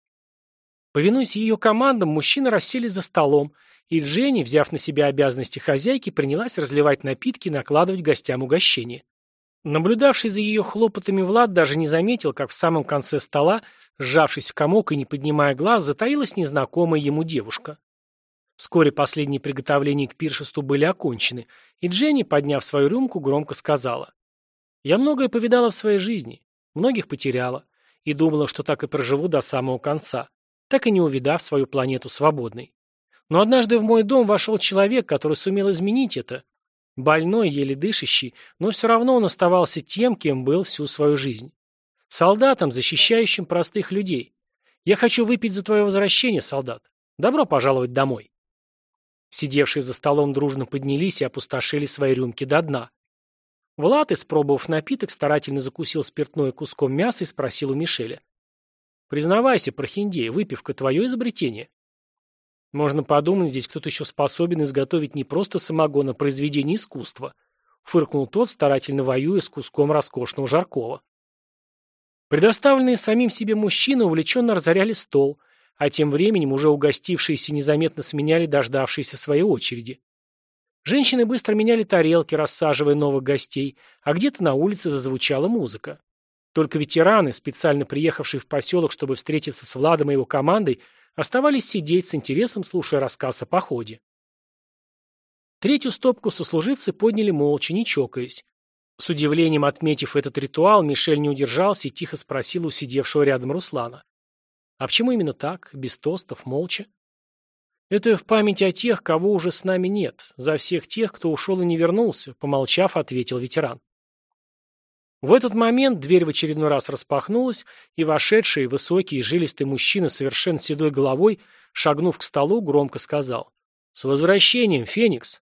Повинуясь ее командам, мужчины расселись за столом, и Дженни, взяв на себя обязанности хозяйки, принялась разливать напитки и накладывать гостям угощения. Наблюдавший за ее хлопотами Влад даже не заметил, как в самом конце стола, сжавшись в комок и не поднимая глаз, затаилась незнакомая ему девушка. Вскоре последние приготовления к пиршеству были окончены, и Дженни, подняв свою рюмку, громко сказала. «Я многое повидала в своей жизни, многих потеряла, и думала, что так и проживу до самого конца, так и не увидав свою планету свободной. Но однажды в мой дом вошел человек, который сумел изменить это. Больной, еле дышащий, но все равно он оставался тем, кем был всю свою жизнь. Солдатом, защищающим простых людей. Я хочу выпить за твое возвращение, солдат. Добро пожаловать домой». Сидевшие за столом дружно поднялись и опустошили свои рюмки до дна. Влад, испробовав напиток, старательно закусил спиртное куском мяса и спросил у Мишеля. «Признавайся, прохиндей, выпивка — твое изобретение?» «Можно подумать, здесь кто-то еще способен изготовить не просто самогон, а произведение искусства», — фыркнул тот, старательно воюя с куском роскошного жаркого. Предоставленные самим себе мужчины увлеченно разоряли стол, а тем временем уже угостившиеся незаметно сменяли дождавшиеся своей очереди. Женщины быстро меняли тарелки, рассаживая новых гостей, а где-то на улице зазвучала музыка. Только ветераны, специально приехавшие в поселок, чтобы встретиться с Владом и его командой, оставались сидеть с интересом, слушая рассказ о походе. Третью стопку сослуживцы подняли молча, не чокаясь. С удивлением отметив этот ритуал, Мишель не удержался и тихо спросил у сидевшего рядом Руслана. «А почему именно так, без тостов, молча?» «Это в память о тех, кого уже с нами нет, за всех тех, кто ушел и не вернулся», — помолчав, ответил ветеран. В этот момент дверь в очередной раз распахнулась, и вошедший, высокий и жилистый мужчина с совершенно седой головой, шагнув к столу, громко сказал: «С возвращением, Феникс!»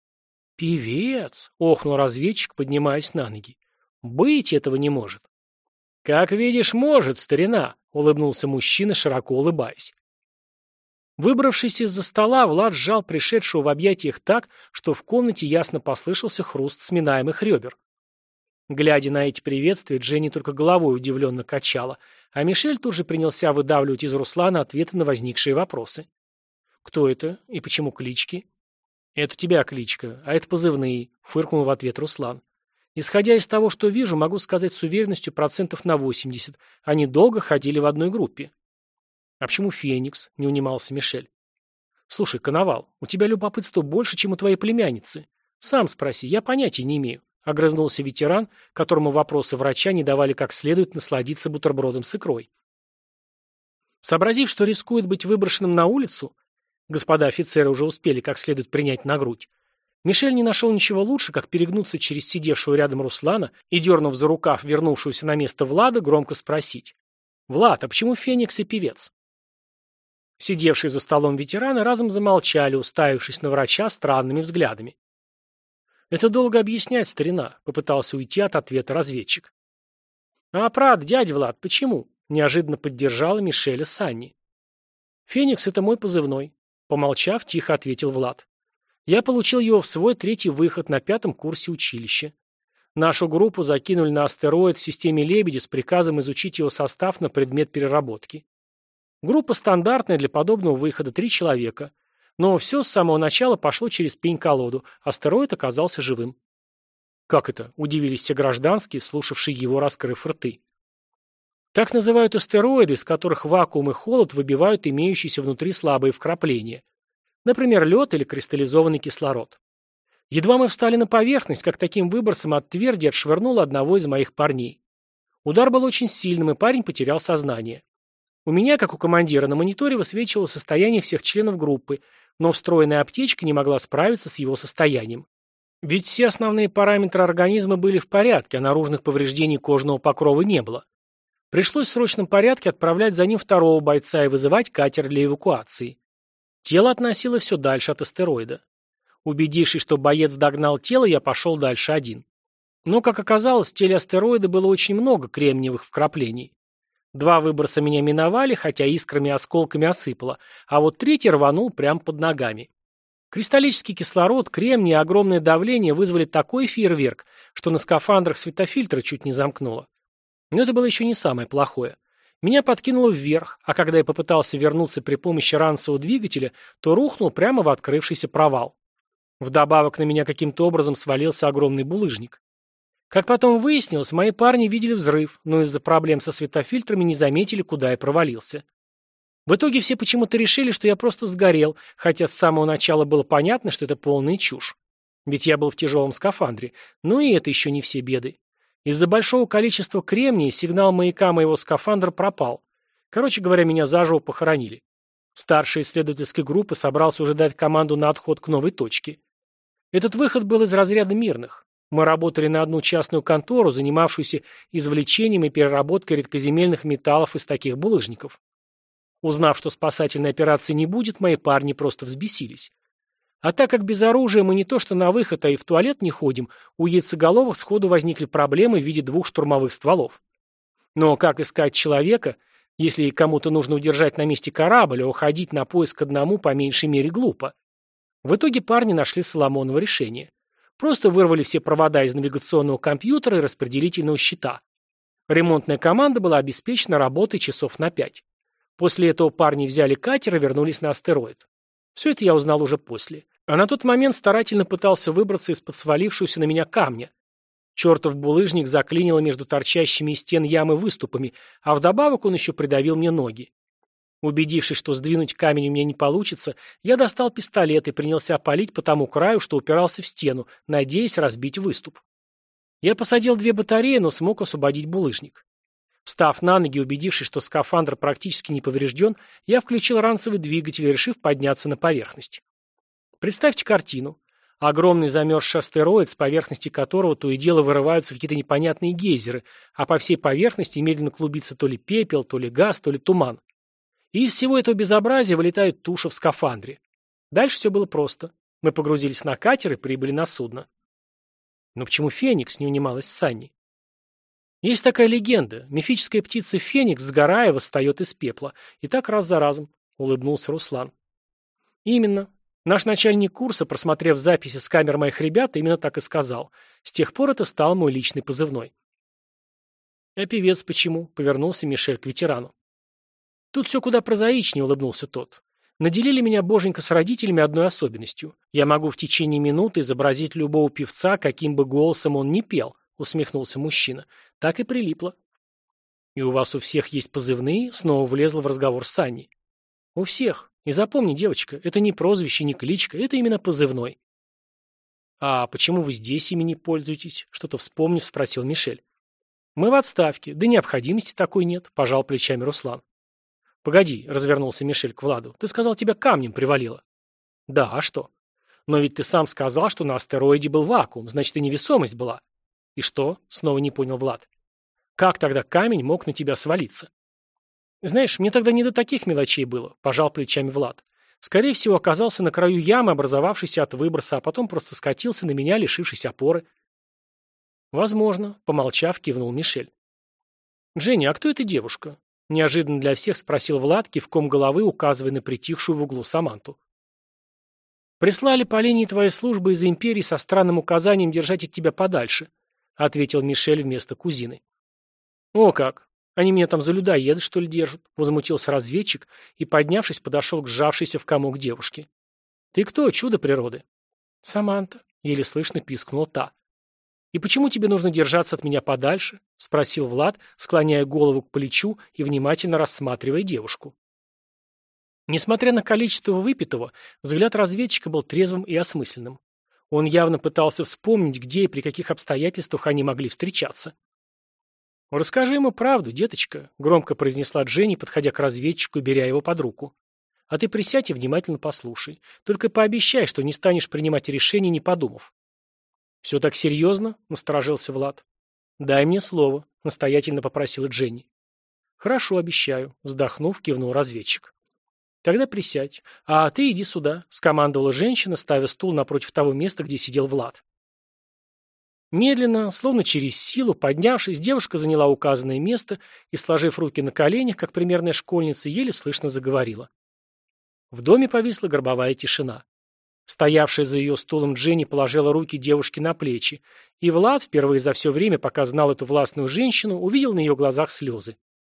«Певец!» — охнул разведчик, поднимаясь на ноги. «Быть этого не может!» «Как видишь, может, старина!» — улыбнулся мужчина, широко улыбаясь. Выбравшись из-за стола, Влад сжал пришедшего в объятиях так, что в комнате ясно послышался хруст сминаемых ребер. Глядя на эти приветствия, Дженни только головой удивленно качала, а Мишель тут же принялся выдавливать из Руслана ответы на возникшие вопросы. «Кто это? И почему клички?» «Это у тебя кличка, а это позывные», — фыркнул в ответ Руслан. «Исходя из того, что вижу, могу сказать с уверенностью процентов на восемьдесят. Они долго ходили в одной группе». «А почему Феникс?» — не унимался Мишель. «Слушай, Коновал, у тебя любопытство больше, чем у твоей племянницы. Сам спроси, я понятия не имею», — огрызнулся ветеран, которому вопросы врача не давали как следует насладиться бутербродом с икрой. Сообразив, что рискует быть выброшенным на улицу, господа офицеры уже успели как следует принять на грудь, Мишель не нашел ничего лучше, как перегнуться через сидевшего рядом Руслана и, дернув за рукав вернувшегося на место Влада, громко спросить: «Влад, а почему Феникс и певец?» Сидевшие за столом ветераны разом замолчали, уставившись на врача странными взглядами. «Это долго объяснять, старина», — попытался уйти от ответа разведчик. «А правда, дядя Влад, почему?» — неожиданно поддержала Мишеля Санни. «Феникс — это мой позывной», — помолчав, тихо ответил Влад. «Я получил его в свой третий выход на пятом курсе училища. Нашу группу закинули на астероид в системе Лебедя с приказом изучить его состав на предмет переработки. Группа стандартная для подобного выхода, три человека. Но все с самого начала пошло через пень-колоду. Астероид оказался живым». «Как это?» – удивились все гражданские, слушавшие его, раскрыв рты. «Так называют астероиды, из которых вакуум и холод выбивают имеющиеся внутри слабые вкрапления. Например, лед или кристаллизованный кислород. Едва мы встали на поверхность, как таким выбросом от тверди отшвырнуло одного из моих парней. Удар был очень сильным, и парень потерял сознание. У меня, как у командира, на мониторе высвечивало состояние всех членов группы, но встроенная аптечка не могла справиться с его состоянием. Ведь все основные параметры организма были в порядке, а наружных повреждений кожного покрова не было. Пришлось в срочном порядке отправлять за ним второго бойца и вызывать катер для эвакуации. Тело относило все дальше от астероида. Убедившись, что боец догнал тело, я пошел дальше один. Но, как оказалось, в теле астероида было очень много кремниевых вкраплений. Два выброса меня миновали, хотя искрами и осколками осыпало, а вот третий рванул прямо под ногами. Кристаллический кислород, кремний и огромное давление вызвали такой фейерверк, что на скафандрах светофильтра чуть не замкнуло. Но это было еще не самое плохое. Меня подкинуло вверх, а когда я попытался вернуться при помощи ранцевого двигателя, то рухнул прямо в открывшийся провал. Вдобавок на меня каким-то образом свалился огромный булыжник. Как потом выяснилось, мои парни видели взрыв, но из-за проблем со светофильтрами не заметили, куда я провалился. В итоге все почему-то решили, что я просто сгорел, хотя с самого начала было понятно, что это полная чушь. Ведь я был в тяжелом скафандре, но и это еще не все беды. Из-за большого количества кремния сигнал маяка моего скафандра пропал. Короче говоря, меня заживо похоронили. Старший исследовательской группы собрался уже дать команду на отход к новой точке. Этот выход был из разряда мирных. Мы работали на одну частную контору, занимавшуюся извлечением и переработкой редкоземельных металлов из таких булыжников. Узнав, что спасательной операции не будет, мои парни просто взбесились. А так как без оружия мы не то что на выход, а и в туалет не ходим, у яйцеголовых сходу возникли проблемы в виде двух штурмовых стволов. Но как искать человека, если кому-то нужно удержать на месте корабль, а уходить на поиск одному по меньшей мере глупо? В итоге парни нашли Соломоново решение. Просто вырвали все провода из навигационного компьютера и распределительного щита. Ремонтная команда была обеспечена работой часов на пять. После этого парни взяли катер и вернулись на астероид. Все это я узнал уже после. А на тот момент старательно пытался выбраться из-под свалившегося на меня камня. Чертов булыжник заклинило между торчащими из стен ямы выступами, а вдобавок он еще придавил мне ноги. Убедившись, что сдвинуть камень у меня не получится, я достал пистолет и принялся палить по тому краю, что упирался в стену, надеясь разбить выступ. Я посадил две батареи, но смог освободить булыжник. Встав на ноги, убедившись, что скафандр практически не поврежден, я включил ранцевый двигатель, решив подняться на поверхность. Представьте картину. Огромный замерзший астероид, с поверхности которого то и дело вырываются какие-то непонятные гейзеры, а по всей поверхности медленно клубится то ли пепел, то ли газ, то ли туман. И из всего этого безобразия вылетает туша в скафандре. Дальше все было просто. Мы погрузились на катер и прибыли на судно. Но почему Феникс, не унималась Санни? Есть такая легенда. Мифическая птица Феникс, сгорая, восстает из пепла. И так раз за разом, улыбнулся Руслан. Именно. Наш начальник курса, просмотрев записи с камер моих ребят, именно так и сказал. С тех пор это стал мой личный позывной. А певец почему? Повернулся Мишель к ветерану. Тут все куда прозаичнее, улыбнулся тот. Наделили меня боженька с родителями одной особенностью. Я могу в течение минуты изобразить любого певца, каким бы голосом он ни пел, усмехнулся мужчина. Так и прилипло. И у вас у всех есть позывные? Снова влезла в разговор Санни. У всех. И запомни, девочка, это не прозвище, не кличка, это именно позывной. А почему вы здесь ими не пользуетесь? Что-то вспомнив, спросил Мишель. Мы в отставке, да необходимости такой нет, пожал плечами Руслан. Погоди, развернулся Мишель к Владу, ты сказал, тебя камнем привалило. Да, а что? Но ведь ты сам сказал, что на астероиде был вакуум, значит и невесомость была. И что? Снова не понял Влад. Как тогда камень мог на тебя свалиться? Знаешь, мне тогда не до таких мелочей было, пожал плечами Влад. Скорее всего, оказался на краю ямы, образовавшейся от выброса, а потом просто скатился на меня, лишившись опоры. Возможно, помолчав, кивнул Мишель. Женя, а кто эта девушка? Неожиданно для всех спросил Влад, кивком головы, указывая на притихшую в углу Саманту. Прислали по линии твоей службы из империи со странным указанием держать от тебя подальше, ответил Мишель вместо кузины. О как! Они меня там за людоеда, что ли, держат? Возмутился разведчик и, поднявшись, подошел к сжавшейся в комок девушке. Ты кто, чудо природы? Саманта, еле слышно пискнула та. И почему тебе нужно держаться от меня подальше? Спросил Влад, склоняя голову к плечу и внимательно рассматривая девушку. Несмотря на количество выпитого, взгляд разведчика был трезвым и осмысленным. Он явно пытался вспомнить, где и при каких обстоятельствах они могли встречаться. «Расскажи ему правду, деточка», — громко произнесла Дженни, подходя к разведчику и беря его под руку. «А ты присядь и внимательно послушай. Только пообещай, что не станешь принимать решение, не подумав». «Все так серьезно?» — насторожился Влад. «Дай мне слово», — настоятельно попросила Дженни. «Хорошо, обещаю», — вздохнув, кивнул разведчик. «Тогда присядь. А ты иди сюда», — скомандовала женщина, ставя стул напротив того места, где сидел Влад. Медленно, словно через силу, поднявшись, девушка заняла указанное место и, сложив руки на коленях, как примерная школьница, еле слышно заговорила. В доме повисла гробовая тишина. Стоявшая за ее стулом Дженни положила руки девушке на плечи, и Влад, впервые за все время, пока знал эту властную женщину, увидел на ее глазах слезы.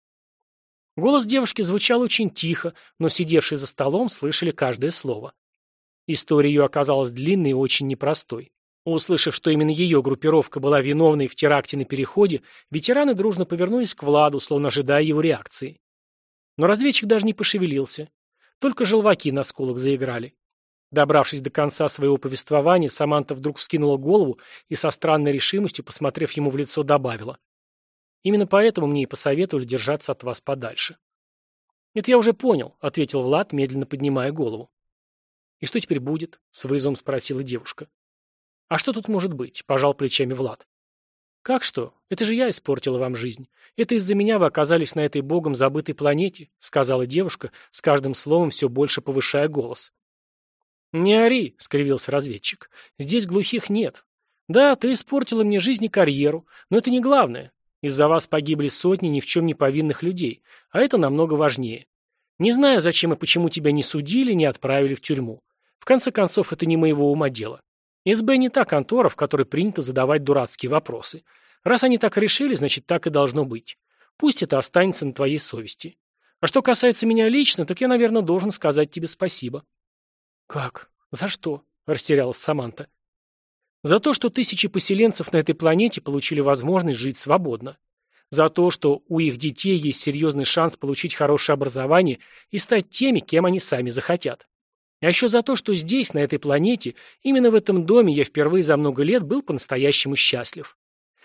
Голос девушки звучал очень тихо, но сидевшие за столом слышали каждое слово. История ее оказалась длинной и очень непростой. Услышав, что именно ее группировка была виновной в теракте на переходе, ветераны дружно повернулись к Владу, словно ожидая его реакции. Но разведчик даже не пошевелился. Только желваки на скулах заиграли. Добравшись до конца своего повествования, Саманта вдруг вскинула голову и со странной решимостью, посмотрев ему в лицо, добавила. «Именно поэтому мне и посоветовали держаться от вас подальше». «Это я уже понял», — ответил Влад, медленно поднимая голову. «И что теперь будет?» — с вызовом спросила девушка. «А что тут может быть?» – пожал плечами Влад. «Как что? Это же я испортила вам жизнь. Это из-за меня вы оказались на этой богом забытой планете», – сказала девушка, с каждым словом все больше повышая голос. «Не ори», – скривился разведчик. «Здесь глухих нет. Да, ты испортила мне жизнь и карьеру, но это не главное. Из-за вас погибли сотни ни в чем не повинных людей, а это намного важнее. Не знаю, зачем и почему тебя не судили, не отправили в тюрьму. В конце концов, это не моего ума дело. СБ не та контора, в которой принято задавать дурацкие вопросы. Раз они так решили, значит, так и должно быть. Пусть это останется на твоей совести. А что касается меня лично, так я, наверное, должен сказать тебе спасибо». «Как? За что?» – растерялась Саманта. «За то, что тысячи поселенцев на этой планете получили возможность жить свободно. За то, что у их детей есть серьезный шанс получить хорошее образование и стать теми, кем они сами захотят. А еще за то, что здесь, на этой планете, именно в этом доме я впервые за много лет был по-настоящему счастлив.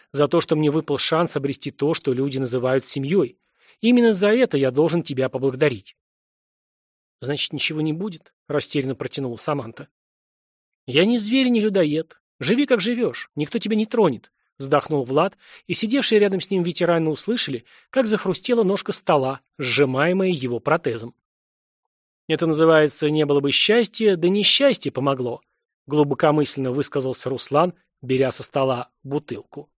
За то, что мне выпал шанс обрести то, что люди называют семьей. Именно за это я должен тебя поблагодарить». «Значит, ничего не будет?» — растерянно протянула Саманта. «Я не зверь, не людоед. Живи, как живешь. Никто тебя не тронет», — вздохнул Влад, и сидевшие рядом с ним ветераны услышали, как захрустела ножка стола, сжимаемая его протезом. «Это называется «не было бы счастья, да несчастье помогло», — глубокомысленно высказался Руслан, беря со стола бутылку.